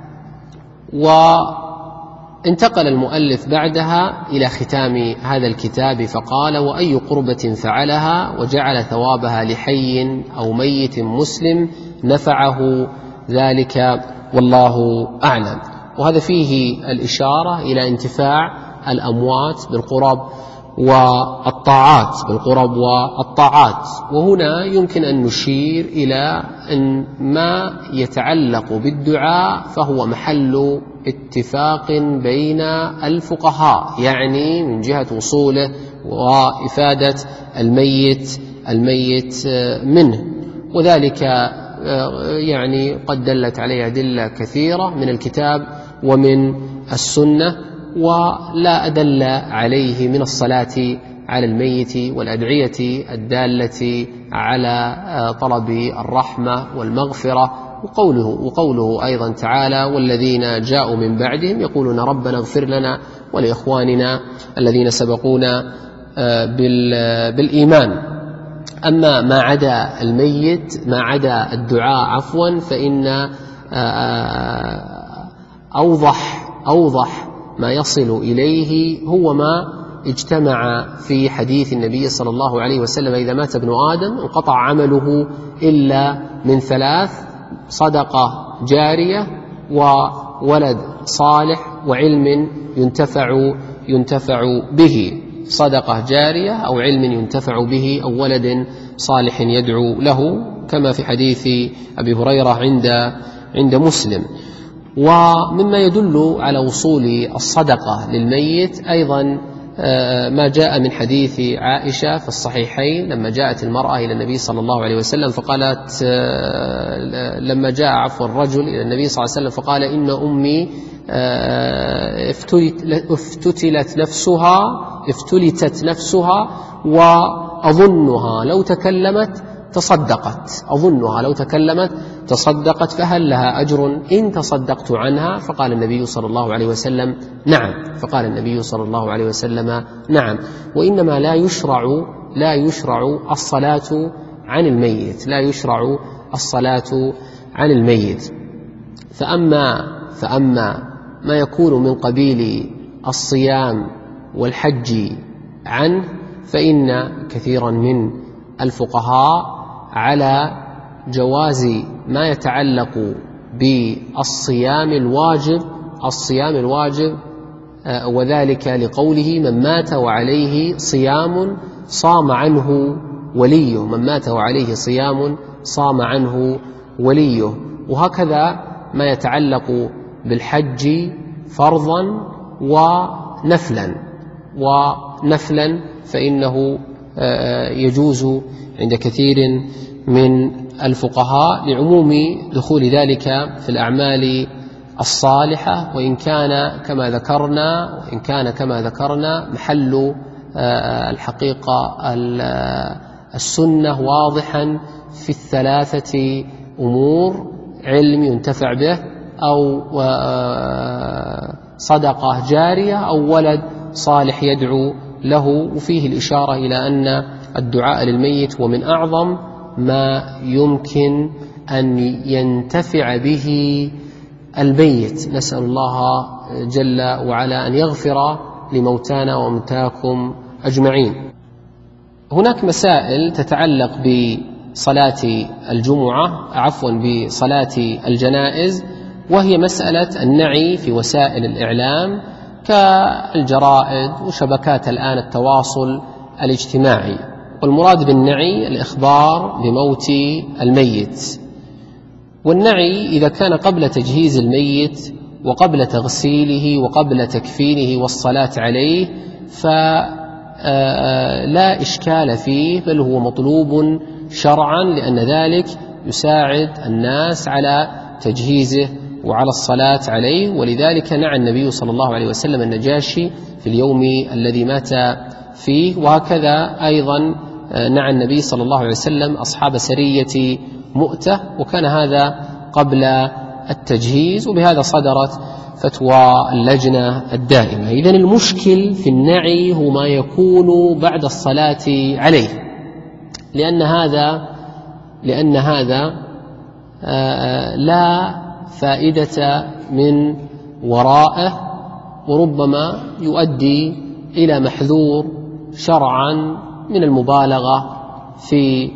S2: وانتقل المؤلف بعدها إلى ختام هذا الكتاب فقال: وأي قربة فعلها وجعل ثوابها لحي أو ميت مسلم نفعه ذلك والله أعلم. وهذا فيه الإشارة إلى انتفاع الأموات بالقرب والطاعات بالقرب والطاعات. وهنا يمكن أن نشير إلى أن ما يتعلق بالدعاء فهو محل اتفاق بين الفقهاء، يعني من جهة وصوله وإفادة الميت الميت منه، وذلك يعني قد دلت عليه أدلة كثيرة من الكتاب ومن السنة، ولا أدل عليه من الصلاة على الميت والأدعية الدالة على طلب الرحمة والمغفرة. وقوله, وقوله أيضا تعالى: والذين جاءوا من بعدهم يقولون ربنا اغفر لنا ولإخواننا الذين سبقونا بالإيمان. أما ما عدا الميت ما عدا الدعاء عفوا فإن أوضح أوضح ما يصل إليه هو ما اجتمع في حديث النبي صلى الله عليه وسلم: إذا مات ابن آدم انقطع عمله إلا من ثلاث: صدقة جارية وولد صالح وعلم ينتفع ينتفع به. صدقة جارية أو علم ينتفع به أو ولد صالح يدعو له، كما في حديث أبي هريرة عند عند مسلم. ومما يدل على وصول الصدقة للميت أيضا ما جاء من حديث عائشة في الصحيحين لما جاءت المرأة إلى النبي صلى الله عليه وسلم فقالت لما جاء عفو الرجل إلى النبي صلى الله عليه وسلم فقال: إن أمي افتتلت نفسها افتلتت نفسها وأظنها لو تكلمت تصدقت أظنها لو تكلمت تصدقت فهل لها أجر إن تصدقت عنها؟ فقال النبي صلى الله عليه وسلم: نعم. فقال النبي صلى الله عليه وسلم: نعم. وإنما لا يشرع لا يشرع الصلاة عن الميت لا يشرع الصلاة عن الميت فأما فأما ما يكون من قبيل الصيام والحج عنه فإن كثيرا من الفقهاء على جواز ما يتعلق بالصيام الواجب الصيام الواجب وذلك لقوله: من مات وعليه صيام صام عنه وليه من مات وعليه صيام صام عنه وليه. وهكذا ما يتعلق بالحج فرضا ونفلا ونفلا فإنه يجوز عند كثير من الفقهاء لعموم دخول ذلك في الأعمال الصالحة، وإن كان كما ذكرنا وإن كان كما ذكرنا محل الحقيقة السنة واضحا في الثلاثة أمور: علم ينتفع به أو صدقة جارية أو ولد صالح يدعو له. وفيه الإشارة إلى أن الدعاء للميت هو من أعظم ما يمكن أن ينتفع به الميت. نسأل الله جل وعلا أن يغفر لموتانا وموتاكم أجمعين. هناك مسائل تتعلق بصلاة الجمعة عفوا بصلاة الجنائز، وهي مسألة النعي في وسائل الإعلام كالجرائد وشبكات الآن التواصل الاجتماعي. والمراد بالنعي الإخبار بموت الميت. والنعي إذا كان قبل تجهيز الميت وقبل تغسيله وقبل تكفينه والصلاة عليه فلا إشكال فيه، بل هو مطلوب شرعا، لأن ذلك يساعد الناس على تجهيزه وعلى الصلاة عليه. ولذلك نعى النبي صلى الله عليه وسلم النجاشي في اليوم الذي مات فيه، وهكذا أيضا نعى النبي صلى الله عليه وسلم أصحاب سرية مؤتة، وكان هذا قبل التجهيز، وبهذا صدرت فتوى اللجنة الدائمة. إذن المشكل في النعي هو ما يكون بعد الصلاة عليه، لأن هذا لأن هذا لا فائدة من ورائه، وربما يؤدي إلى محذور شرعا من المبالغة في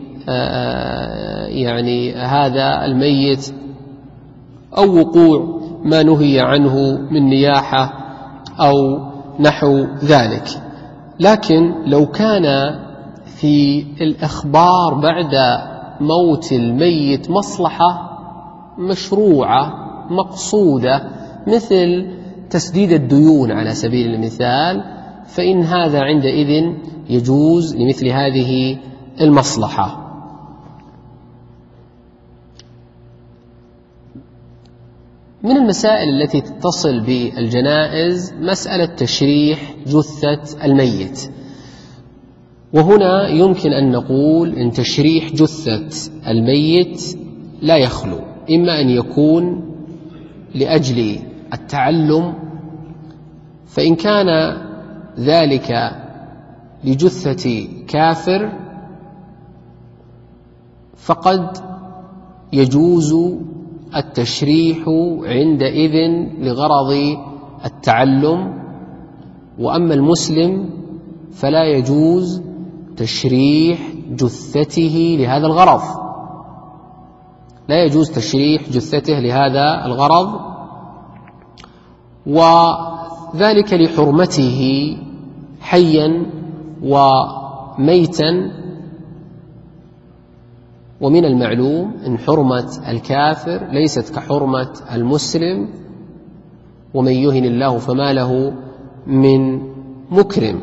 S2: يعني هذا الميت، أو وقوع ما نهي عنه من نياحة أو نحو ذلك. لكن لو كان في الإخبار بعد موت الميت مصلحة مشروعة مقصودة مثل تسديد الديون على سبيل المثال، فإن هذا عندئذ يجوز لمثل هذه المصلحة. من المسائل التي تتصل بالجنائز مسألة تشريح جثة الميت، وهنا يمكن أن نقول إن تشريح جثة الميت لا يخلو، إما أن يكون لأجل التعلم، فإن كان ذلك لجثة كافر فقد يجوز التشريح عندئذ لغرض التعلم، وأما المسلم فلا يجوز تشريح جثته لهذا الغرض، لا يجوز تشريح جثته لهذا الغرض، وذلك لحرمته حيا وميتا. ومن المعلوم أن حرمة الكافر ليست كحرمة المسلم، ومن يهن الله فما له من مكرم.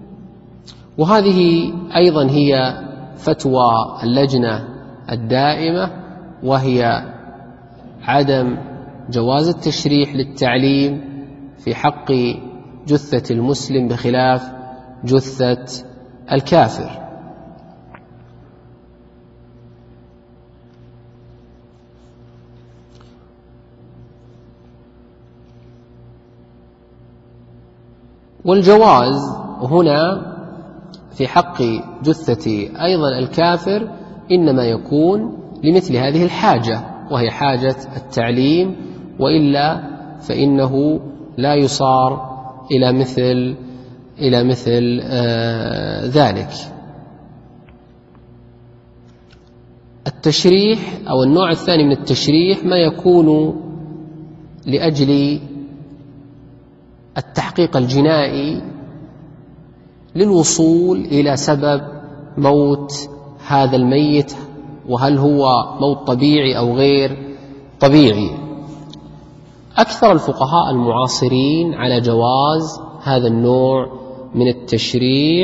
S2: وهذه أيضا هي فتوى اللجنة الدائمة، وهي عدم جواز التشريح للتعليم في حق جثة المسلم بخلاف جثة الكافر. والجواز هنا في حق جثة أيضا الكافر إنما يكون لمثل هذه الحاجة، وهي حاجة التعليم، وإلا فإنه لا يصار إلى مثل إلى مثل آه ذلك. التشريح أو النوع الثاني من التشريح ما يكون لأجل التحقيق الجنائي للوصول إلى سبب موت هذا الميت، وهل هو موت طبيعي أو غير طبيعي. أكثر الفقهاء المعاصرين على جواز هذا النوع من التشريح،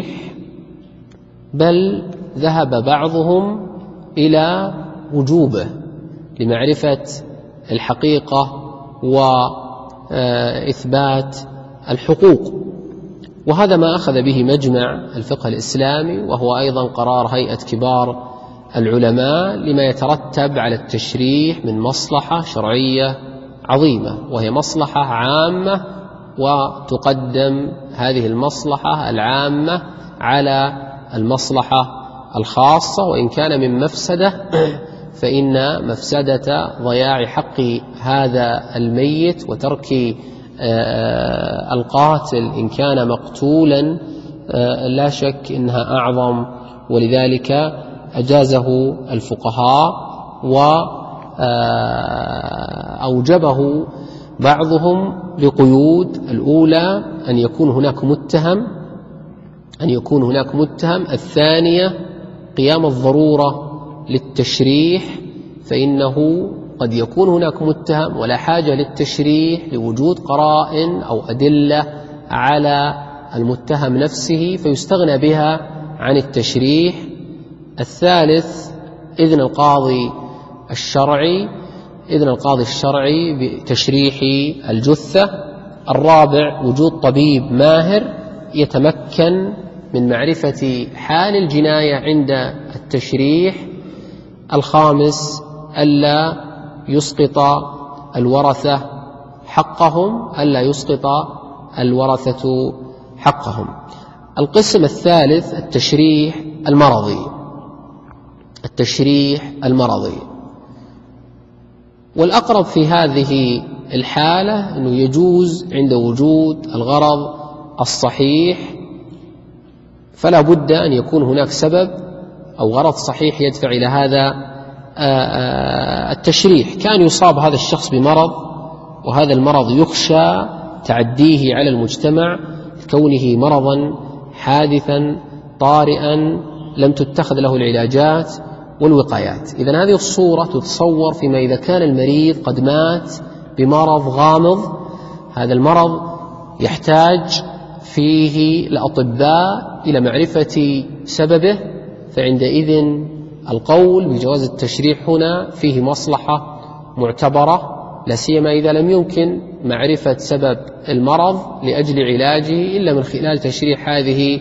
S2: بل ذهب بعضهم إلى وجوبه لمعرفة الحقيقة وإثبات الحقوق. وهذا ما أخذ به مجمع الفقه الإسلامي، وهو أيضا قرار هيئة كبار العلماء، لما يترتب على التشريح من مصلحة شرعية عظيمة، وهي مصلحة عامة وتقدم هذه المصلحة العامة على المصلحة الخاصة، وإن كان من مفسدة فإن مفسدة ضياع حق هذا الميت وترك القاتل إن كان مقتولا لا شك إنها أعظم، ولذلك أجازه الفقهاء وأوجبه بعضهم بقيود. الأولى أن يكون هناك متهم أن يكون هناك متهم الثانية قيام الضرورة للتشريح، فإنه قد يكون هناك متهم ولا حاجة للتشريح لوجود قرائن أو أدلة على المتهم نفسه فيستغنى بها عن التشريح. الثالث إذن القاضي الشرعي إذن القاضي الشرعي بتشريح الجثة. الرابع وجود طبيب ماهر يتمكن من معرفة حال الجناية عند التشريح. الخامس ألا يسقط الورثة حقهم ألا يسقط الورثة حقهم. القسم الثالث التشريح المرضي التشريح المرضي والأقرب في هذه الحالة أنه يجوز عند وجود الغرض الصحيح، فلا بد أن يكون هناك سبب أو غرض صحيح يدفع إلى هذا التشريح. كان يصاب هذا الشخص بمرض وهذا المرض يخشى تعديه على المجتمع كونه مرضا حادثا طارئا لم تتخذ له العلاجات والوقايات. إذن هذه الصورة تتصور فيما إذا كان المريض قد مات بمرض غامض، هذا المرض يحتاج فيه الأطباء إلى معرفة سببه، فعندئذ القول بجواز التشريح هنا فيه مصلحة معتبرة، لا سيما إذا لم يمكن معرفة سبب المرض لأجل علاجه إلا من خلال تشريح هذه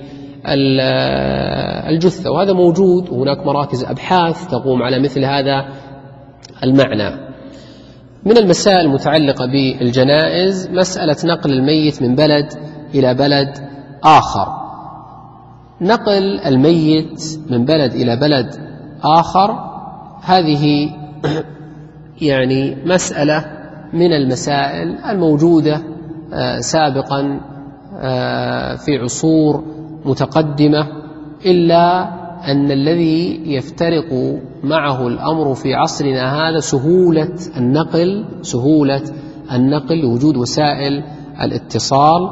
S2: الجثة. وهذا موجود، وهناك مراكز أبحاث تقوم على مثل هذا المعنى. من المسائل المتعلقة بالجنائز مسألة نقل الميت من بلد إلى بلد آخر. نقل الميت من بلد إلى بلد آخر هذه يعني مسألة من المسائل الموجودة سابقا في عصور متقدمة، إلا أن الذي يفترق معه الأمر في عصرنا هذا سهولة النقل سهولة النقل لوجود وسائل الاتصال،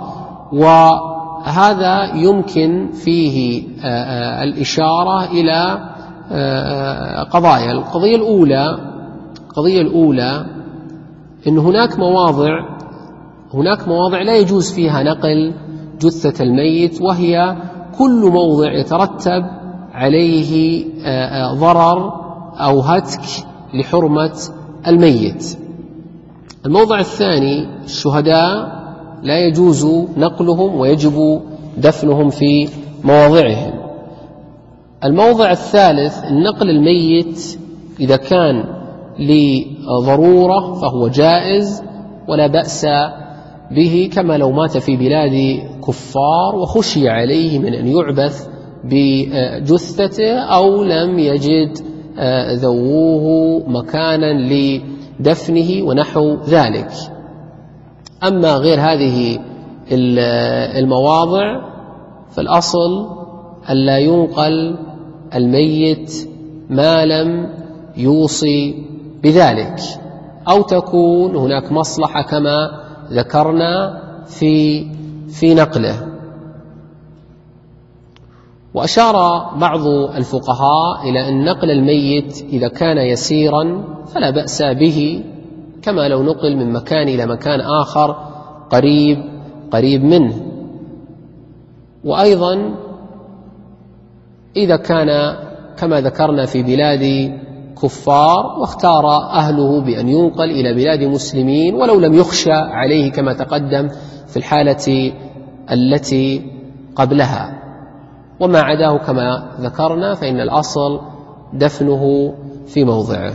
S2: وهذا يمكن فيه الإشارة إلى قضايا. القضية الأولى القضية الأولى أن هناك مواضع هناك مواضع لا يجوز فيها نقل جثة الميت، وهي كل موضع يترتب عليه ضرر أو هتك لحرمة الميت. الموضع الثاني الشهداء لا يجوز نقلهم ويجب دفنهم في مواضعهم. الموضع الثالث النقل الميت إذا كان لضرورة فهو جائز ولا بأس به، كما لو مات في بلاد كفار وخشي عليه من أن يعبث بجثته أو لم يجد ذووه مكانا لدفنه ونحو ذلك. أما غير هذه المواضع فالأصل ألا ينقل الميت ما لم يوصي بذلك، أو تكون هناك مصلحة كما ذكرنا في في نقله. وأشار بعض الفقهاء إلى أن نقل الميت إذا كان يسيرا فلا بأس به، كما لو نقل من مكان إلى مكان آخر قريب قريب منه. وأيضا إذا كان كما ذكرنا في بلاد كفار واختار أهله بأن ينقل إلى بلاد مسلمين ولو لم يخشى عليه كما تقدم في الحالة التي قبلها، وما عداه كما ذكرنا فإن الأصل دفنه في موضعه.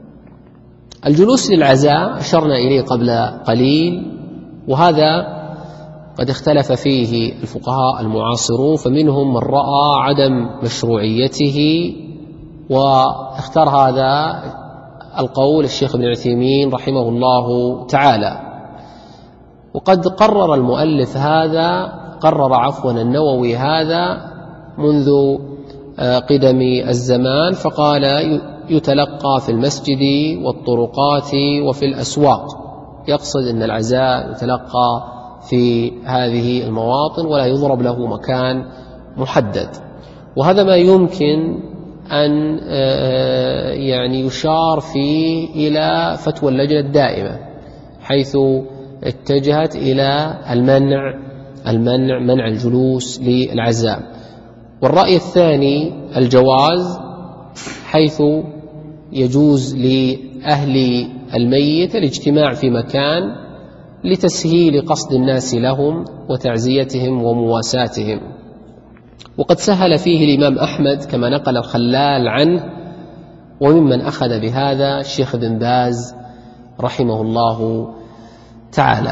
S2: الجلوس للعزاء أشرنا إليه قبل قليل، وهذا قد اختلف فيه الفقهاء المعاصرون، فمنهم من رأى عدم مشروعيته، واختار هذا القول الشيخ ابن عثيمين رحمه الله تعالى. وقد قرر المؤلف هذا قرر عفوا النووي هذا منذ قدم الزمان، فقال يتلقى في المسجد والطرقات وفي الأسواق، يقصد أن العزاء يتلقى في هذه المواطن ولا يضرب له مكان محدد. وهذا ما يمكن أن يعني يشار فيه إلى فتوى اللجنة الدائمة، حيث اتجهت إلى المنع المنع منع الجلوس للعزاء. والرأي الثاني الجواز، حيث يجوز لأهل الميت الاجتماع في مكان لتسهيل قصد الناس لهم وتعزيتهم ومواساتهم. وقد سهل فيه الإمام أحمد كما نقل الخلال عنه، وممن أخذ بهذا الشيخ بن باز رحمه الله تعالى.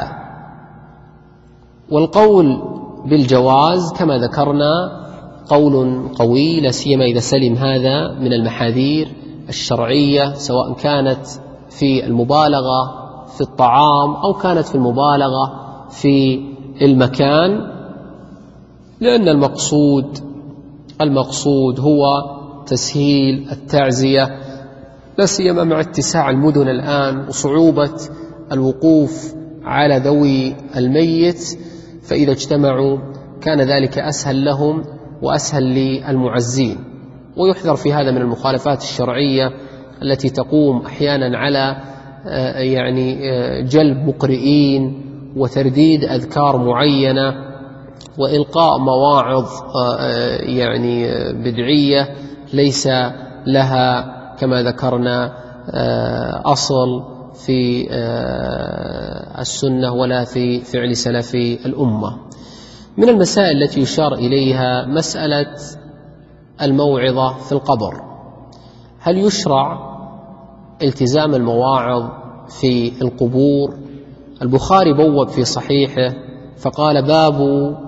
S2: والقول بالجواز كما ذكرنا قول قوي، لا سيما إذا سلم هذا من المحاذير الشرعية، سواء كانت في المبالغة في الطعام أو كانت في المبالغة في المكان، لأن المقصود المقصود هو تسهيل التعزية، لا سيما مع اتساع المدن الآن وصعوبة الوقوف على ذوي الميت، فإذا اجتمعوا كان ذلك أسهل لهم وأسهل للمعزين. ويحذر في هذا من المخالفات الشرعية التي تقوم أحيانا على يعني جلب مقرئين وترديد أذكار معينة وإلقاء مواعظ يعني بدعية ليس لها كما ذكرنا أصل في السنة ولا في فعل سلف الأمة. من المسائل التي يشار إليها مسألة الموعظة في القبر. هل يشرع التزام المواعظ في القبور؟ البخاري بوب في صحيحه فقال باب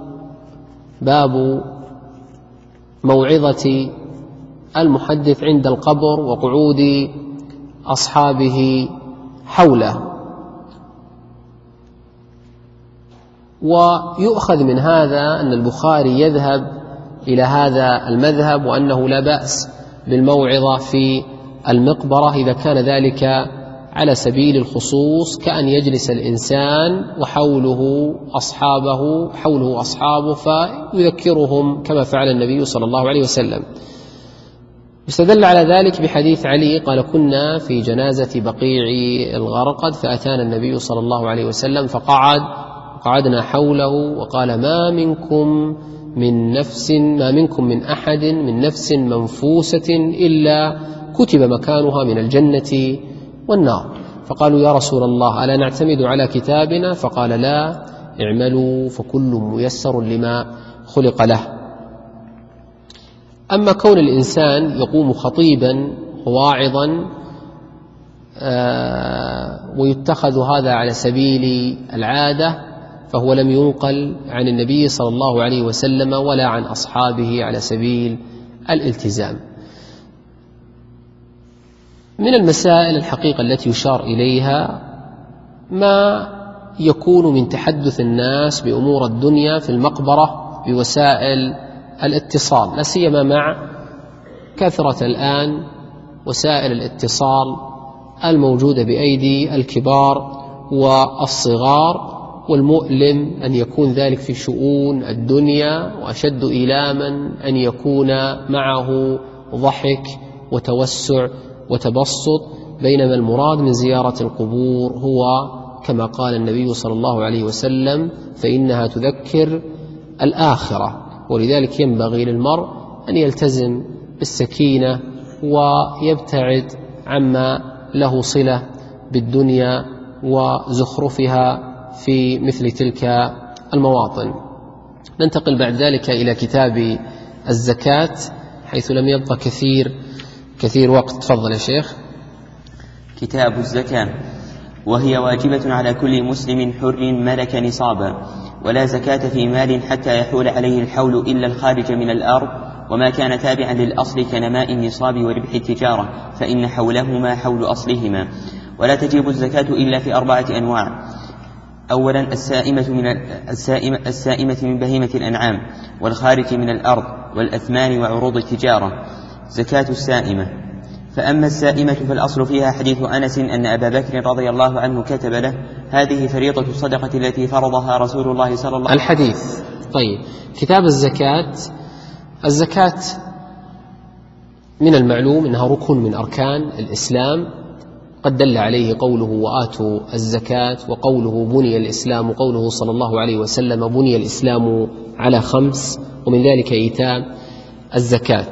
S2: باب موعظة المحدث عند القبر وقعود أصحابه حوله. ويؤخذ من هذا أن البخاري يذهب إلى هذا المذهب، وأنه لا بأس بالموعظة في المقبرة إذا كان ذلك على سبيل الخصوص، كأن يجلس الإنسان وحوله أصحابه حوله أصحابه فيذكرهم كما فعل النبي صلى الله عليه وسلم. يستدل على ذلك بحديث علي قال كنا في جنازة بقيع الغرقد فأتانا النبي صلى الله عليه وسلم فقعد قعدنا حوله وقال ما منكم من نفس ما منكم من أحد من نفس منفوسة إلا كتب مكانها من الجنة والنار. فقالوا يا رسول الله ألا نعتمد على كتابنا؟ فقال لا، اعملوا فكل ميسر لما خلق له. أما كون الإنسان يقوم خطيبا وواعظا ويتخذ هذا على سبيل العادة فهو لم ينقل عن النبي صلى الله عليه وسلم ولا عن أصحابه على سبيل الالتزام. من المسائل الحقيقة التي يشار إليها ما يكون من تحدث الناس بأمور الدنيا في المقبرة بوسائل الاتصال، لا سيما مع كثرة الآن وسائل الاتصال الموجودة بأيدي الكبار والصغار، والمؤلم أن يكون ذلك في شؤون الدنيا، وأشد إيلاما أن يكون معه ضحك وتوسع وتبسط، بينما المراد من زيارة القبور هو كما قال النبي صلى الله عليه وسلم فإنها تذكر الآخرة. ولذلك ينبغي للمرء أن يلتزم بالسكينة ويبتعد عما له صلة بالدنيا وزخرفها في مثل تلك المواطن. ننتقل بعد ذلك إلى كتاب الزكاة حيث لم يبقى كثير كثير وقت. تفضل يا شيخ.
S3: كتاب الزكاة، وهي واجبة على كل مسلم حر ملك نصابا، ولا زكاة في مال حتى يحول عليه الحول إلا الخارج من الأرض، وما كان تابعا للأصل كنماء النصاب وربح التجارة فإن حولهما حول أصلهما. ولا تجب الزكاة إلا في أربعة أنواع: أولا السائمة من, السائمة, السائمة من بهيمة الأنعام، والخارج من الأرض، والأثمان وعروض التجارة. زكاة السائمة: فأما السائمة فالأصل فيها حديث أنس أن أبا بكر رضي الله عنه كتب له: هذه فريضة الصدقة التي فرضها رسول الله صلى الله عليه وسلم.
S2: الحديث. طيب، كتاب الزكاة. الزكاة من المعلوم أنها ركن من أركان الإسلام، قد دل عليه قوله وآتوا الزكاة، وقوله بني الإسلام، وقوله صلى الله عليه وسلم بني الإسلام على خمس، ومن ذلك إيتاء الزكاة.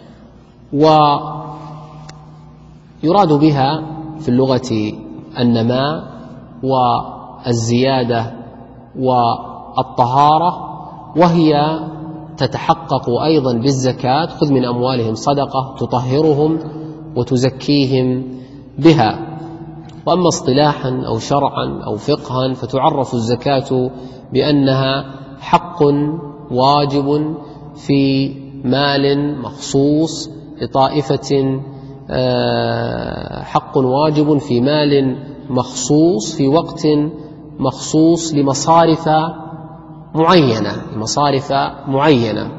S2: ويراد بها في اللغة النماء والزيادة والطهارة، وهي تتحقق أيضا بالزكاة: خذ من أموالهم صدقة تطهرهم وتزكيهم بها. وأما اصطلاحا أو شرعا أو فقها فتعرف الزكاة بأنها حق واجب في مال مخصوص لطائفة، حق واجب في مال مخصوص في وقت مخصوص لمصارف معينة لمصارف معينة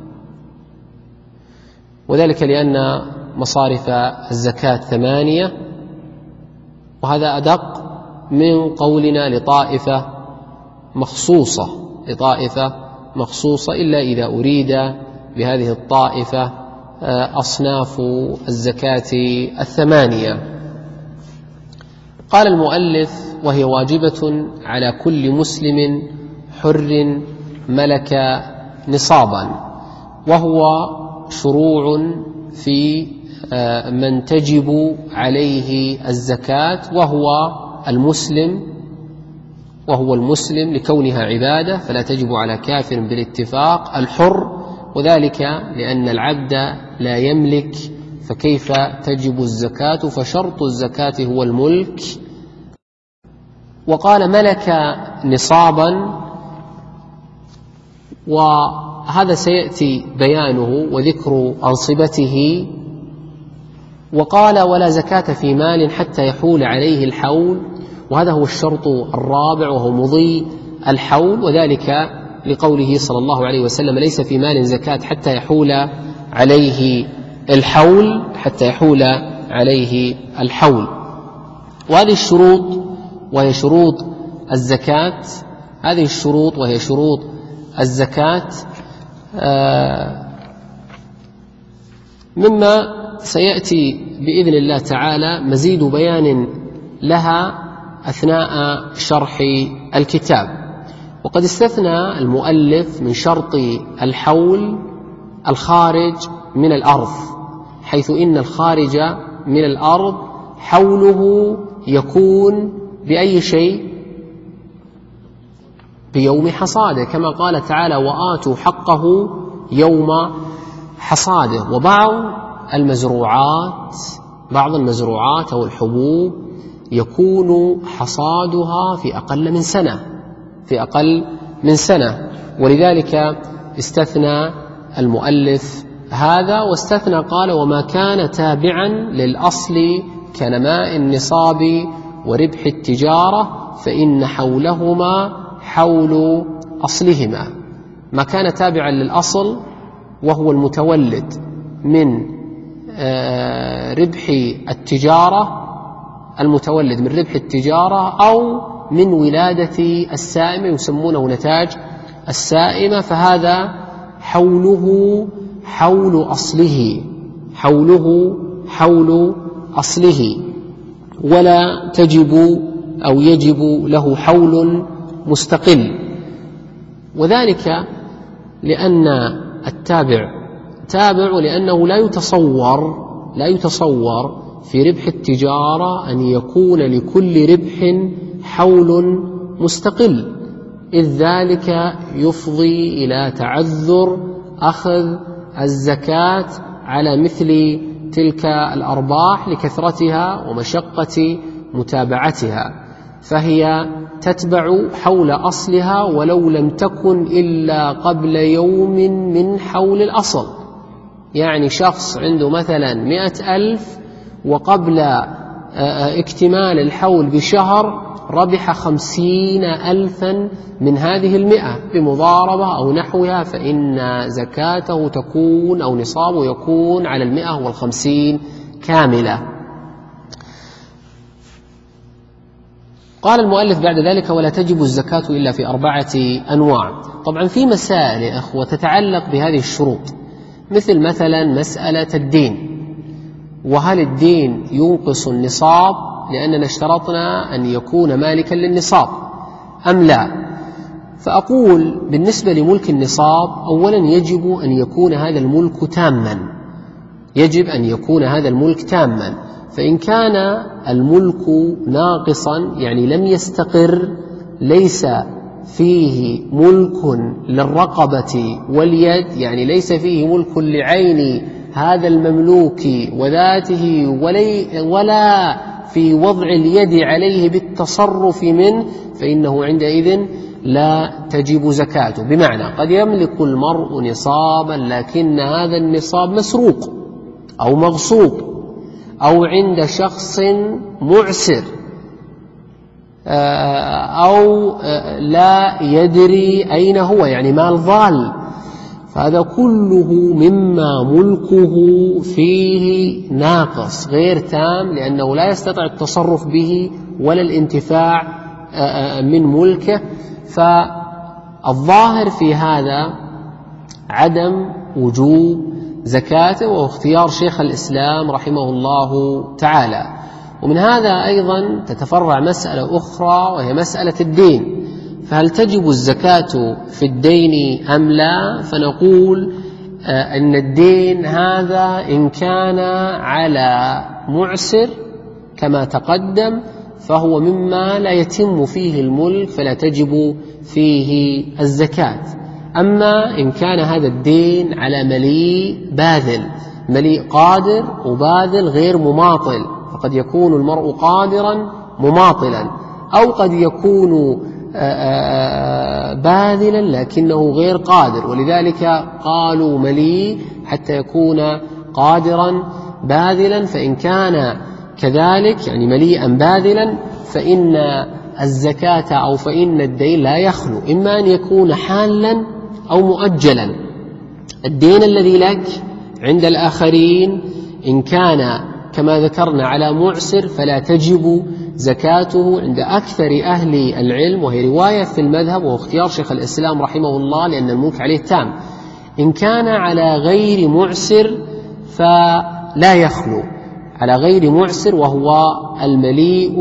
S2: وذلك لأن مصارف الزكاة ثمانية، وهذا أدق من قولنا لطائفة مخصوصة لطائفة مخصوصة إلا إذا أريد بهذه الطائفة أصناف الزكاة الثمانية. قال المؤلف: وهي واجبة على كل مسلم حر ملك نصابا، وهو شروع في من تجب عليه الزكاة، وهو المسلم وهو المسلم لكونها عبادة فلا تجب على كافر بالاتفاق. الحر، وذلك لأن العبد لا يملك، فكيف تجب الزكاة؟ فشرط الزكاة هو الملك. وقال ملك نصابا، وهذا سيأتي بيانه وذكر أنصبته. وقال: ولا زكاة في مال حتى يحول عليه الحول، وهذا هو الشرط الرابع وهو مضي الحول، وذلك لقوله صلى الله عليه وسلم: ليس في مال زكاة حتى يحول عليه الحول حتى يحول عليه الحول. وهذه الشروط وهي شروط الزكاة هذه الشروط وهي شروط الزكاة مما سيأتي بإذن الله تعالى مزيد بيان لها أثناء شرح الكتاب. وقد استثنى المؤلف من شرط الحول الخارج من الأرض، حيث إن الخارج من الأرض حوله يكون بأي شيء؟ بيوم حصاده، كما قال تعالى: وآتوا حقه يوم حصاده. وبعض المزروعات بعض المزروعات أو الحبوب يكون حصادها في أقل من سنة في أقل من سنة ولذلك استثنى المؤلف هذا، واستثنى قال: وما كان تابعا للأصل كنماء النصاب وربح التجارة فإن حولهما حول أصلهما. ما كان تابعا للأصل وهو المتولد من ربح التجارة المتولد من ربح التجارة أو من ولادة السائمة، يسمونه نتاج السائمة، فهذا حوله حول أصله حوله حول أصله ولا تجب أو يجب له حول مستقل. وذلك لأن التابع تابع لأنه لا يتصور لا يتصور في ربح التجارة أن يكون لكل ربح حول مستقل، إذ ذلك يفضي إلى تعذر أخذ الزكاة على مثل تلك الأرباح لكثرتها ومشقة متابعتها. فهي تتبع حول أصلها ولو لم تكن إلا قبل يوم من حول الأصل. يعني شخص عنده مثلا مئة ألف وقبل اكتمال الحول بشهر ربح خمسين ألفا من هذه المئة بمضاربة أو نحوها، فإن زكاته تكون أو نصابه يكون على المئة والخمسين كاملة. قال المؤلف بعد ذلك: ولا تجب الزكاة إلا في أربعة أنواع. طبعا في مسائل يا أخوة تتعلق بهذه الشروط، مثل مثلا مسألة الدين، وهل الدين ينقص النصاب لأننا اشترطنا أن يكون مالكا للنصاب أم لا؟ فأقول بالنسبة لملك النصاب أولا يجب أن يكون هذا الملك تاما، يجب أن يكون هذا الملك تاما. فإن كان الملك ناقصا يعني لم يستقر، ليس فيه ملك للرقبة واليد، يعني ليس فيه ملك لعين هذا المملوك وذاته ولا في وضع اليد عليه بالتصرف منه، فإنه عندئذ لا تجب زكاته. بمعنى قد يملك المرء نصابا لكن هذا النصاب مسروق أو مغصوب أو عند شخص معسر أو لا يدري أين هو، يعني مال ضال، فهذا كله مما ملكه فيه ناقص غير تام، لأنه لا يستطيع التصرف به ولا الانتفاع من ملكه. فالظاهر في هذا عدم وجوب زكاته، واختيار شيخ الإسلام رحمه الله تعالى. ومن هذا أيضا تتفرع مسألة أخرى وهي مسألة الدين، فهل تجب الزكاة في الدين أم لا؟ فنقول أن الدين هذا إن كان على معسر كما تقدم فهو مما لا يتم فيه الملك فلا تجب فيه الزكاة. أما إن كان هذا الدين على مليء باذل، مليء قادر وباذل غير مماطل، فقد يكون المرء قادرا مماطلا، أو قد يكون باذلا لكنه غير قادر، ولذلك قالوا مليء حتى يكون قادرا باذلا. فإن كان كذلك يعني مليئا باذلا فإن الزكاة أو فإن الدين لا يخلو، إما أن يكون حالا أو مؤجلا. الدين الذي لك عند الآخرين إن كان كما ذكرنا على معسر فلا تجب زكاته عند أكثر أهل العلم، وهي رواية في المذهب واختيار شيخ الإسلام رحمه الله، لأن الملك عليه تام. إن كان على غير معسر فلا يخلو، على غير معسر وهو المليء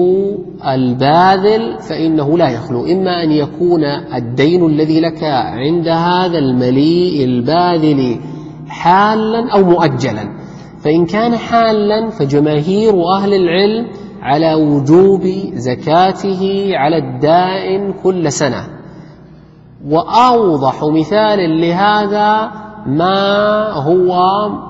S2: الباذل فإنه لا يخلو، إما أن يكون الدين الذي لك عند هذا المليء الباذل حالا أو مؤجلا. فإن كان حالا فجماهير أهل العلم على وجوب زكاته على الدائن كل سنة. وأوضح مثال لهذا ما هو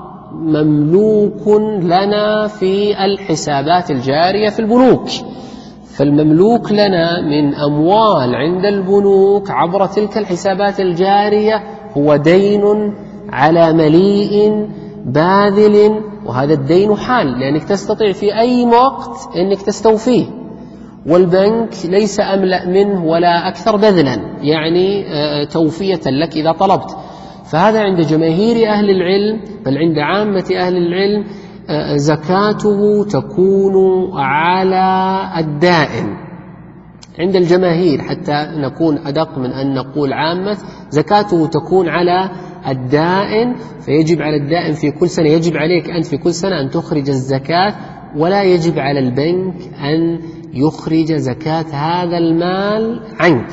S2: مملوك لنا في الحسابات الجارية في البنوك. فالمملوك لنا من أموال عند البنوك عبر تلك الحسابات الجارية هو دين على مليء باذل، وهذا الدين حال لأنك تستطيع في أي وقت أنك تستوفيه، والبنك ليس أملأ منه ولا أكثر بذلا، يعني توفية لك إذا طلبت. فهذا عند جماهير أهل العلم بل عند عامة أهل العلم زكاته تكون على الدائن. عند الجماهير حتى نكون أدق من أن نقول عامة، زكاته تكون على الدائن، فيجب على الدائن في كل سنة، يجب عليك أنت في كل سنة أن تخرج الزكاة، ولا يجب على البنك أن يخرج زكاة هذا المال عنك.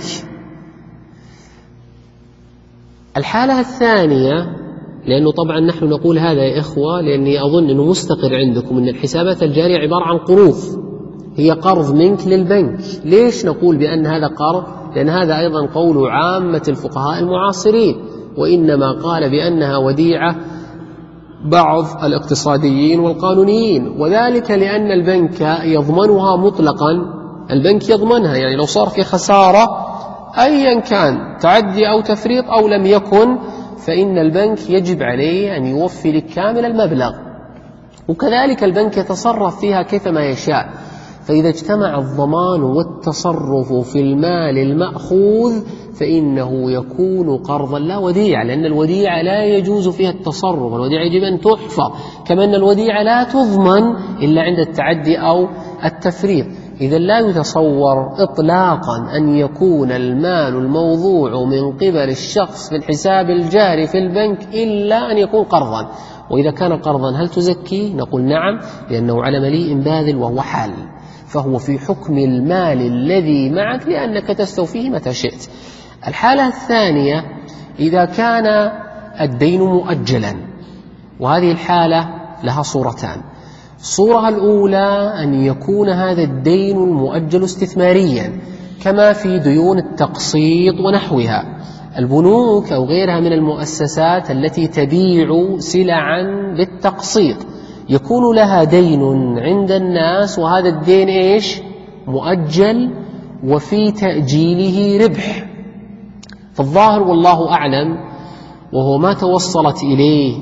S2: الحالة الثانية، لأنه طبعا نحن نقول هذا يا إخوة لأني أظن أنه مستقر عندكم أن الحسابات الجارية عبارة عن قروض، هي قرض منك للبنك. ليش نقول بأن هذا قرض؟ لأن هذا أيضا قول عامة الفقهاء المعاصرين، وإنما قال بأنها وديعة بعض الاقتصاديين والقانونيين، وذلك لأن البنك يضمنها مطلقا البنك يضمنها. يعني لو صار في خسارة أيا كان تعدي أو تفريط أو لم يكن، فإن البنك يجب عليه أن يوفي لك كامل المبلغ. وكذلك البنك يتصرف فيها كيفما يشاء. فإذا اجتمع الضمان والتصرف في المال المأخوذ فإنه يكون قرضا لا وديعة، لأن الوديعة لا يجوز فيها التصرف، الوديعة يجب أن تحفظ، كما أن الوديعة لا تضمن إلا عند التعدي أو التفريط. إذا لا يتصور إطلاقا أن يكون المال الموضوع من قبل الشخص في الحساب الجاري في البنك إلا أن يكون قرضا. وإذا كان قرضا هل تزكي؟ نقول نعم، لأنه على مليء باذل وهو حال، فهو في حكم المال الذي معك لأنك تستوفيه متى شئت. الحالة الثانية إذا كان الدين مؤجلا، وهذه الحالة لها صورتان. الصورة الأولى أن يكون هذا الدين المؤجل استثماريا كما في ديون التقسيط ونحوها، البنوك أو غيرها من المؤسسات التي تبيع سلعا بالتقسيط يكون لها دين عند الناس، وهذا الدين إيش؟ مؤجل، وفي تأجيله ربح. فالظاهر والله أعلم، وهو ما توصلت إليه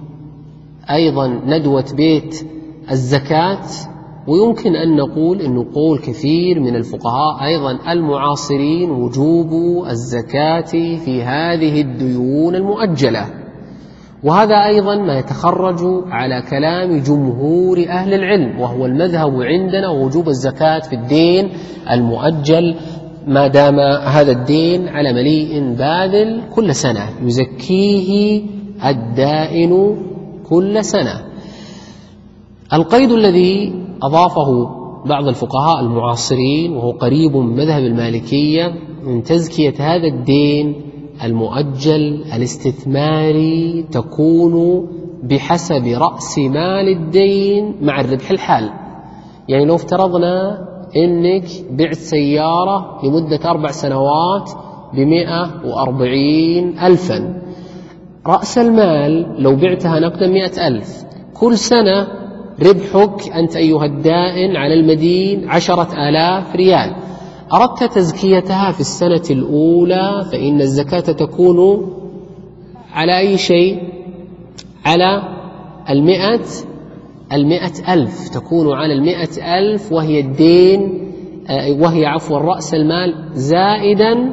S2: أيضا ندوة بيت الزكاة، ويمكن أن نقول أنه قول كثير من الفقهاء أيضا المعاصرين وجوب الزكاة في هذه الديون المؤجلة، وهذا أيضا ما يتخرج على كلام جمهور أهل العلم، وهو المذهب عندنا وجوب الزكاة في الدين المؤجل ما دام هذا الدين على مليء باذل كل سنة يزكيه الدائن كل سنة. القيد الذي أضافه بعض الفقهاء المعاصرين وهو قريب من مذهب المالكية من تزكية هذا الدين المؤجل الاستثماري تكون بحسب رأس مال الدين مع الربح الحال. يعني لو افترضنا إنك بعت سيارة لمدة أربع سنوات بمئة وأربعين ألفا، رأس المال لو بعتها نقدا مئة ألف، كل سنة ربحك أنت أيها الدائن على المدين عشرة آلاف ريال. أردت تزكيتها في السنة الأولى فإن الزكاة تكون على أي شيء؟ على المئة المئة ألف، تكون على المئة ألف، وهي الدين وهي عفوا رأس المال زائدا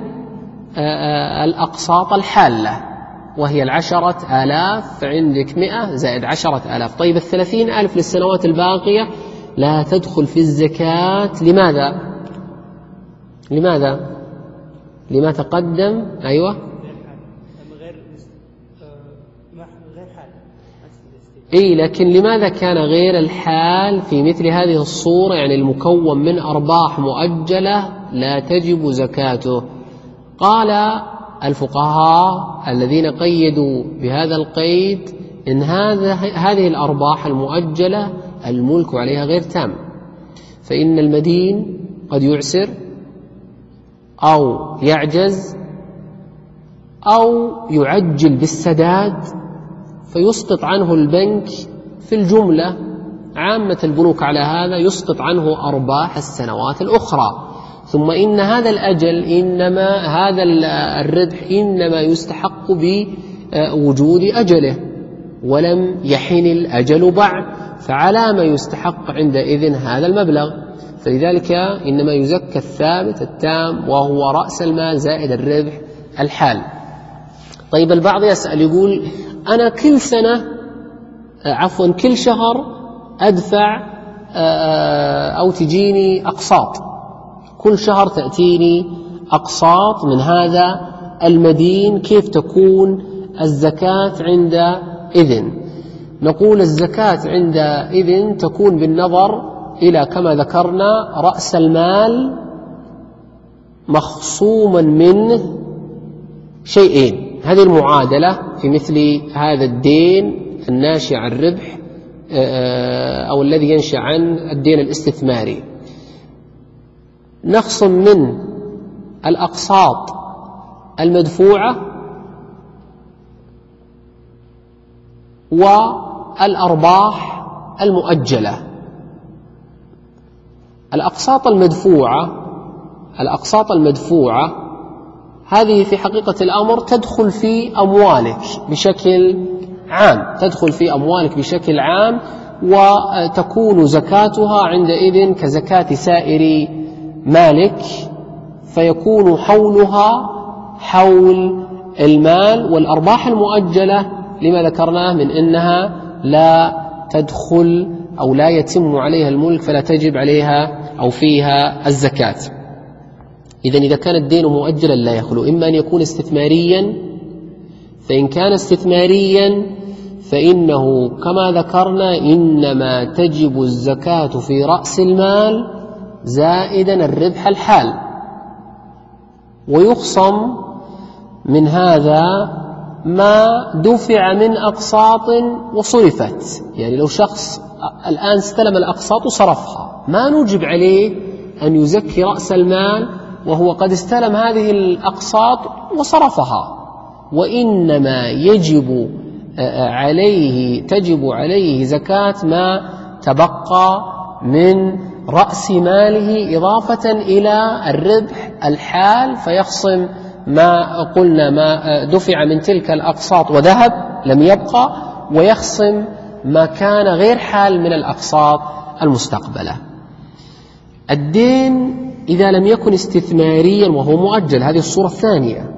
S2: الأقساط الحالة وهي العشرة آلاف، فعندك مئة زائد عشرة آلاف. طيب الثلاثين ألف للسنوات الباقية لا تدخل في الزكاة. لماذا؟ لماذا؟ لما تقدم؟ أيوة إيه، لكن لماذا كان غير الحال في مثل هذه الصورة؟ يعني المكون من أرباح مؤجلة لا تجب زكاته. قال الفقهاء الذين قيدوا بهذا القيد إن هذا هذه الأرباح المؤجلة الملك عليها غير تام، فإن المدين قد يعسر أو يعجز أو يعجل بالسداد فيسقط عنه البنك في الجملة، عامة البنوك على هذا يسقط عنه أرباح السنوات الأخرى. ثم إن هذا الأجل إنما هذا الربح إنما يستحق بوجود أجله ولم يحن الأجل بعد، فعلى ما يستحق عندئذ هذا المبلغ. فلذلك إنما يزكى الثابت التام وهو رأس المال زائد الربح الحال. طيب البعض يسأل يقول أنا كل سنة عفوا كل شهر أدفع أو تجيني أقساط، كل شهر تأتيني أقساط من هذا المدين، كيف تكون الزكاة عندئذ؟ نقول الزكاة عندئذ تكون بالنظر إلى كما ذكرنا رأس المال مخصوما منه شيئين. هذه المعادلة في مثل هذا الدين الناشئ عن الربح أو الذي ينشأ عن الدين الاستثماري، نخصم من الأقساط المدفوعة والأرباح المؤجلة. الأقساط المدفوعة الأقساط المدفوعة هذه في حقيقة الأمر تدخل في أموالك بشكل عام تدخل في أموالك بشكل عام وتكون زكاتها عندئذ كزكاة سائر مالك، فيكون حولها حول المال. والأرباح المؤجلة لما ذكرناه من أنها لا تدخل أو لا يتم عليها الملك فلا تجب عليها أو فيها الزكاة. إذن إذا كان الدين مؤجلا لا يخلو إما أن يكون استثماريا، فإن كان استثماريا فإنه كما ذكرنا إنما تجب الزكاة في رأس المال زائدا الربح الحال، ويخصم من هذا ما دفع من أقساط وصرفت. يعني لو شخص الآن استلم الأقساط وصرفها ما نوجب عليه أن يزكي رأس المال وهو قد استلم هذه الأقساط وصرفها، وإنما يجب عليه تجب عليه زكاة ما تبقى من رأس ماله إضافة إلى الربح الحال، فيخصم ما قلنا ما دفع من تلك الأقساط وذهب لم يبقى، ويخصم ما كان غير حال من الأقساط المستقبلة. الدين إذا لم يكن استثماريا وهو مؤجل، هذه الصورة الثانية،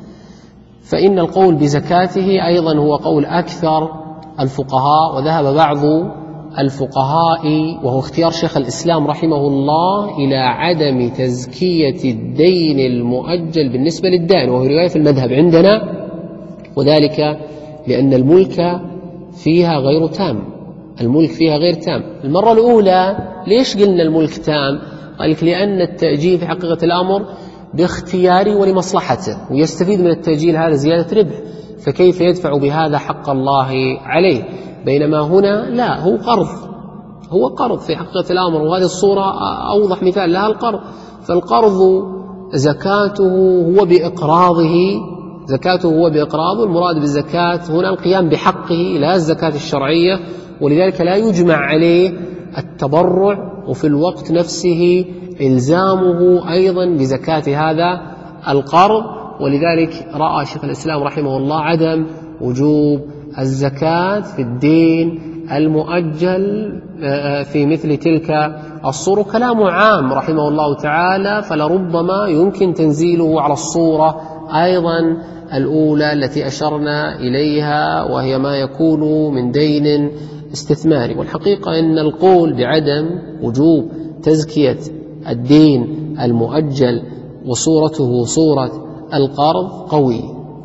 S2: فإن القول بزكاته أيضا هو قول أكثر الفقهاء، وذهب بعض الفقهاء وهو اختيار شيخ الإسلام رحمه الله إلى عدم تزكية الدين المؤجل بالنسبة للدائن، وهو رواية في المذهب عندنا، وذلك لأن الملك فيها غير تام الملك فيها غير تام. المرة الأولى ليش قلنا الملك تام؟ قال لك لأن التأجيل في حقيقة الأمر باختياري ولمصلحته، ويستفيد من التأجيل هذا زيادة ربح، فكيف يدفع بهذا حق الله عليه؟ بينما هنا لا، هو قرض هو قرض في حقيقة الأمر، وهذه الصورة أوضح مثال لها القرض. فالقرض زكاته هو بإقراضه زكاته هو بإقراضه المراد بالزكاة هنا القيام بحقه لا الزكاة الشرعية، ولذلك لا يجمع عليه التبرع، وفي الوقت نفسه إلزامه أيضا بزكاة هذا القرض. ولذلك رأى شيخ الإسلام رحمه الله عدم وجوب الزكاة في الدين المؤجل في مثل تلك الصورة. كلامه عام رحمه الله تعالى، فلربما يمكن تنزيله على الصورة أيضا الأولى التي أشرنا إليها، وهي ما يكون من دين استثماري. والحقيقة أن القول بعدم وجوب تزكية الدين المؤجل وصورته صورة القرض قوي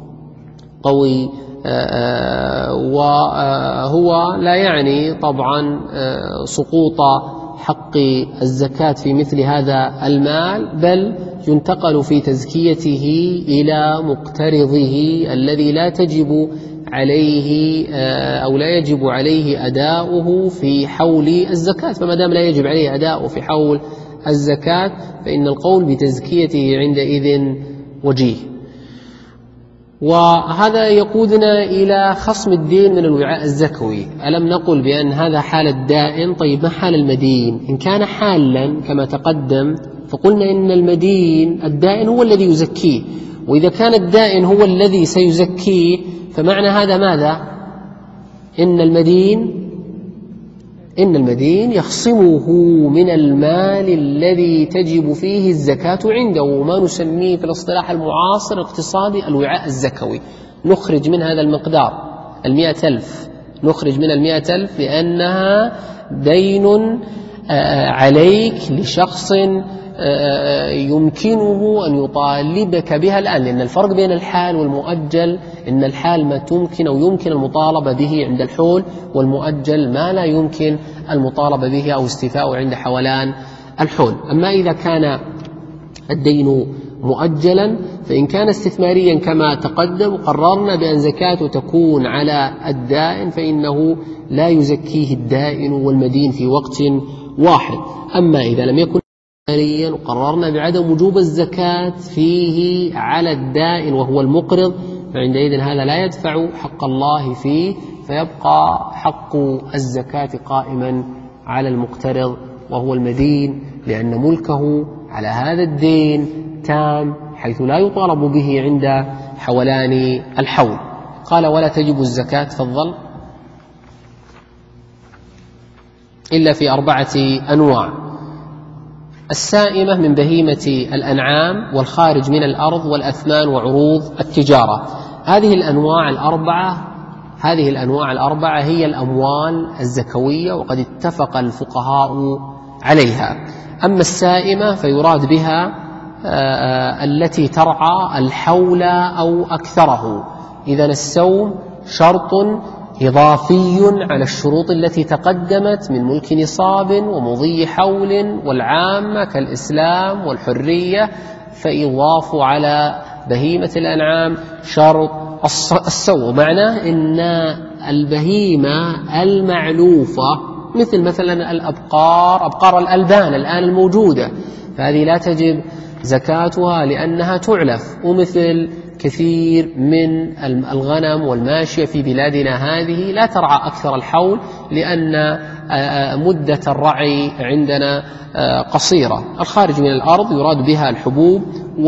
S2: قوي وهو لا يعني طبعا سقوط حق الزكاة في مثل هذا المال، بل ينتقل في تزكيته إلى مقترضه الذي لا تجب عليه أو لا يجب عليه أداؤه في حول الزكاة. فما دام لا يجب عليه أداؤه في حول الزكاة فإن القول بتزكيته عندئذ وجيه. وهذا يقودنا إلى خصم الدين من الوعاء الزكوي. ألم نقل بأن هذا حال الدائن؟ طيب ما حال المدين؟ إن كان حالا كما تقدم فقلنا إن المدين الدائن هو الذي يزكيه، وإذا كان الدائن هو الذي سيزكيه فمعنى هذا ماذا؟ إن المدين إن المدين يخصمه من المال الذي تجب فيه الزكاة عنده، ما نسميه في الاصطلاح المعاصر الاقتصادي الوعاء الزكوي. نخرج من هذا المقدار المئة ألف نخرج من المئة ألف لأنها دين عليك لشخص يمكنه أن يطالبك بها الآن، لأن الفرق بين الحال والمؤجل إن الحال ما تمكن أو يمكن المطالبة به عند الحول، والمؤجل ما لا يمكن المطالبة به أو استيفاؤه عند حولان الحول. أما إذا كان الدين مؤجلا فإن كان استثماريا كما تقدم قررنا بأن زكاته تكون على الدائن، فإنه لا يزكيه الدائن والمدين في وقت واحد. أما إذا لم يكن قررنا بعدم وجوب الزكاة فيه على الدائن وهو المقرض، فعندئذ هذا لا يدفع حق الله فيه، فيبقى حق الزكاة قائما على المقترض وهو المدين لأن ملكه على هذا الدين تام حيث لا يطالب به عند حولان الحول. قال ولا تجب الزكاة تفضل إلا في أربعة أنواع: السائمة من بهيمة الأنعام، والخارج من الأرض، والأثمان، وعروض التجارة. هذه الأنواع الأربعة هذه الأنواع الأربعة هي الأموال الزكوية، وقد اتفق الفقهاء عليها. أما السائمة فيراد بها التي ترعى الحول أو أكثره. إذن السوم شرط إضافي على الشروط التي تقدمت من ملك نصاب ومضي حول والعامة كالإسلام والحرية، فيضاف على بهيمة الأنعام شرط السوم. معناه إن البهيمة المعلوفة مثل مثلا الأبقار أبقار الألبان الآن الموجودة، فهذه لا تجب زكاتها لأنها تعلف، ومثل كثير من الغنم والماشية في بلادنا هذه لا ترعى أكثر الحول لأن مدة الرعي عندنا قصيرة. الخارج من الأرض يراد بها الحبوب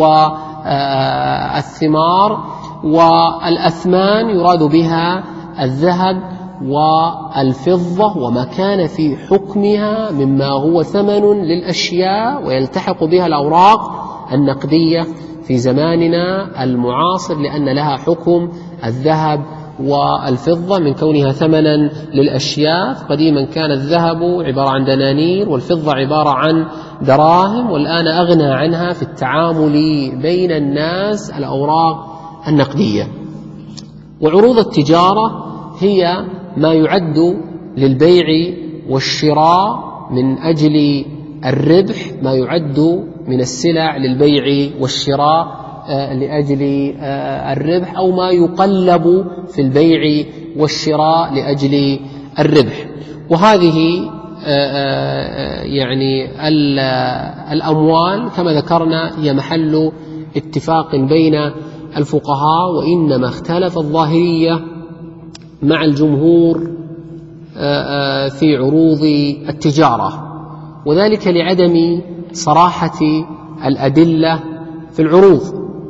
S2: والثمار، والأثمان يراد بها الذهب والفضة وما كان في حكمها مما هو ثمن للأشياء، ويلتحق بها الأوراق النقدية في زماننا المعاصر لأن لها حكم الذهب والفضة من كونها ثمنا للأشياء. قديما كان الذهب عبارة عن دنانير والفضة عبارة عن دراهم، والآن أغنى عنها في التعامل بين الناس الأوراق النقدية. وعروض التجارة هي ما يعد للبيع والشراء من أجل الربح، ما يعد من السلع للبيع والشراء لأجل الربح، أو ما يقلب في البيع والشراء لأجل الربح. وهذه يعني الأموال كما ذكرنا هي محل اتفاق بين الفقهاء، وإنما اختلف الظاهرية مع الجمهور في عروض التجارة، وذلك لعدم صراحة الأدلة في العروض.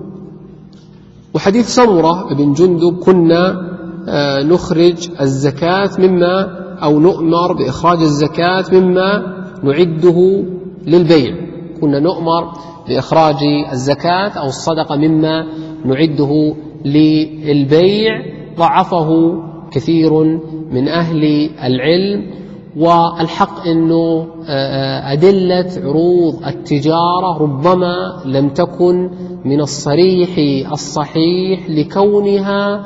S2: وحديث سمرة بن جندب كنا نخرج الزكاة مما أو نؤمر بإخراج الزكاة مما نعده للبيع، كنا نؤمر بإخراج الزكاة أو الصدقة مما نعده للبيع. ضعفه كثير من أهل العلم، والحق أنه أدلة عروض التجارة ربما لم تكن من الصريح الصحيح لكونها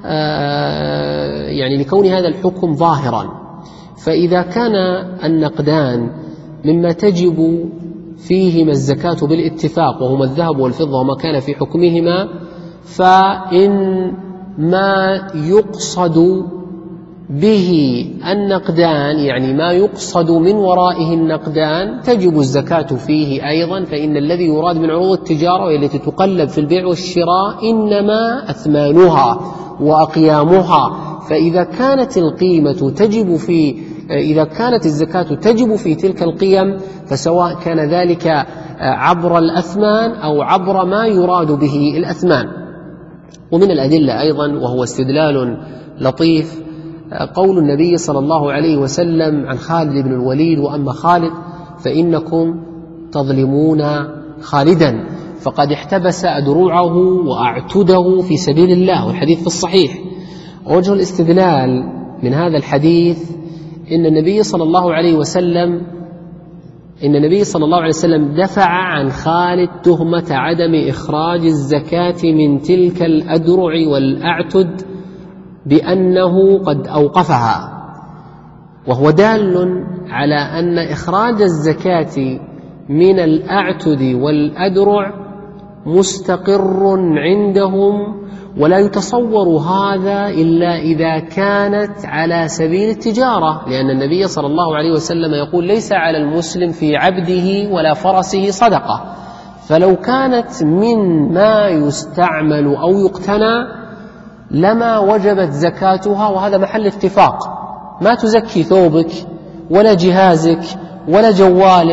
S2: يعني لكون هذا الحكم ظاهرا. فإذا كان النقدان مما تجب فيهما الزكاة بالاتفاق وهما الذهب والفضة وما كان في حكمهما، فإن ما يقصد به النقدان يعني ما يقصد من ورائه النقدان تجب الزكاة فيه أيضا، فإن الذي يراد من عروض التجارة والتي تقلب في البيع والشراء إنما أثمانها وأقيامها. فإذا كانت القيمة تجب في إذا كانت الزكاة تجب في تلك القيم، فسواء كان ذلك عبر الأثمان أو عبر ما يراد به الأثمان. ومن الأدلة أيضا وهو استدلال لطيف قول النبي صلى الله عليه وسلم عن خالد بن الوليد: وأما خالد فإنكم تظلمون خالدا فقد احتبس أدرعه وأعتده في سبيل الله، والحديث في الصحيح. وجه الاستدلال من هذا الحديث إن النبي صلى الله عليه وسلم إن النبي صلى الله عليه وسلم دفع عن خالد تهمة عدم إخراج الزكاة من تلك الأدرع والأعتد بأنه قد أوقفها، وهو دال على أن إخراج الزكاة من الأعتد والأدرع مستقر عندهم، ولا يتصور هذا إلا إذا كانت على سبيل التجارة، لأن النبي صلى الله عليه وسلم يقول: ليس على المسلم في عبده ولا فرسه صدقة. فلو كانت من ما يستعمل أو يقتنى لما وجبت زكاتها، وهذا محل اتفاق. ما تزكي ثوبك ولا جهازك ولا جوالك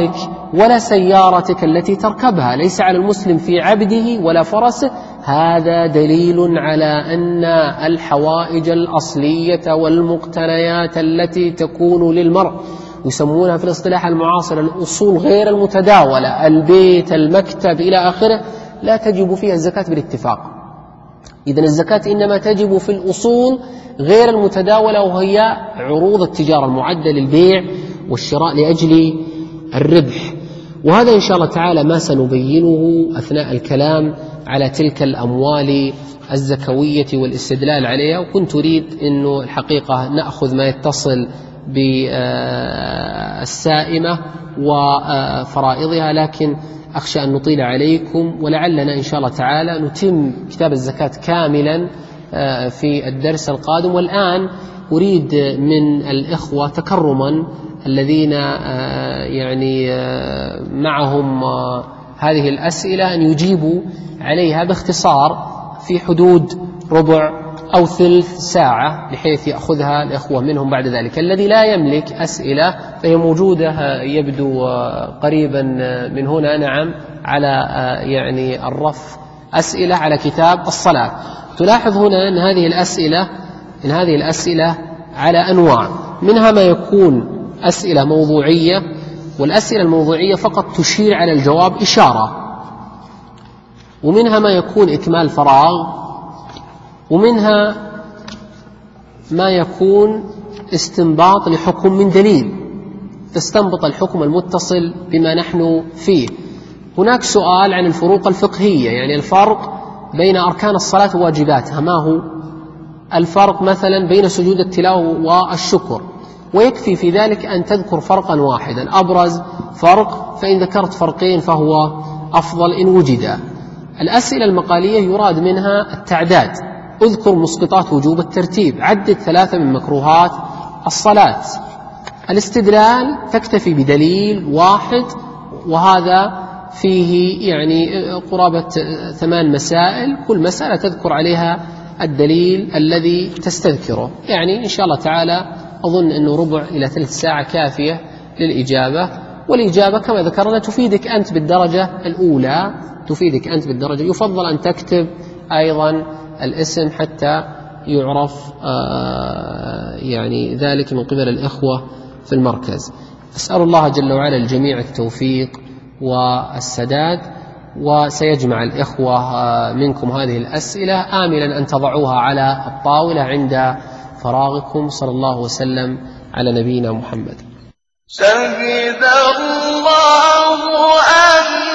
S2: ولا سيارتك التي تركبها، ليس على المسلم في عبده ولا فرسه. هذا دليل على أن الحوائج الأصلية والمقتنيات التي تكون للمرء، يسمونها في الاصطلاح المعاصر الأصول غير المتداولة، البيت، المكتب إلى آخره، لا تجب فيها الزكاة بالاتفاق. إذن الزكاة إنما تجب في الأصول غير المتداولة، وهي عروض التجارة المعدة للبيع والشراء لأجل الربح. وهذا إن شاء الله تعالى ما سنبينه أثناء الكلام على تلك الأموال الزكوية والاستدلال عليها. وكنت أريد أنه الحقيقة نأخذ ما يتصل بالسائمة وفرائضها، لكن أخشى أن نطيل عليكم، ولعلنا إن شاء الله تعالى نتم كتاب الزكاة كاملا في الدرس القادم. والآن أريد من الإخوة تكرما الذين يعني معهم هذه الأسئلة أن يجيبوا عليها باختصار في حدود ربع أو ثلث ساعة، بحيث يأخذها الإخوة منهم بعد ذلك. الذي لا يملك أسئلة فهي موجودة يبدو قريبا من هنا، نعم، على يعني الرف أسئلة على كتاب الصلاة. تلاحظ هنا أن هذه الأسئلة إن هذه الأسئلة على أنواع، منها ما يكون أسئلة موضوعية، والأسئلة الموضوعية فقط تشير على الجواب إشارة، ومنها ما يكون إكمال فراغ، ومنها ما يكون استنباط لحكم من دليل، تستنبط الحكم المتصل بما نحن فيه. هناك سؤال عن الفروق الفقهية، يعني الفرق بين أركان الصلاة وواجباتها، ما هو الفرق مثلا بين سجود التلاوة والشكر، ويكفي في ذلك أن تذكر فرقا واحدا، أبرز فرق، فإن ذكرت فرقين فهو أفضل إن وجد. الأسئلة المقالية يراد منها التعداد، اذكر مسقطات وجوب الترتيب، عدد ثلاثة من مكروهات الصلاة. الاستدلال تكتفي بدليل واحد، وهذا فيه يعني قرابة ثمان مسائل، كل مسألة تذكر عليها الدليل الذي تستذكره. يعني إن شاء الله تعالى أظن أنه ربع إلى ثلث ساعة كافية للإجابة، والإجابة كما ذكرنا تفيدك أنت بالدرجة الأولى، تفيدك أنت بالدرجة. يفضل أن تكتب أيضا الاسم حتى يعرف يعني ذلك من قبل الإخوة في المركز. أسأل الله جل وعلا الجميع التوفيق والسداد، وسيجمع الإخوة منكم هذه الأسئلة آملا أن تضعوها على الطاولة عند فراغكم. صلى الله وسلم على نبينا محمد.
S1: شهد الله أن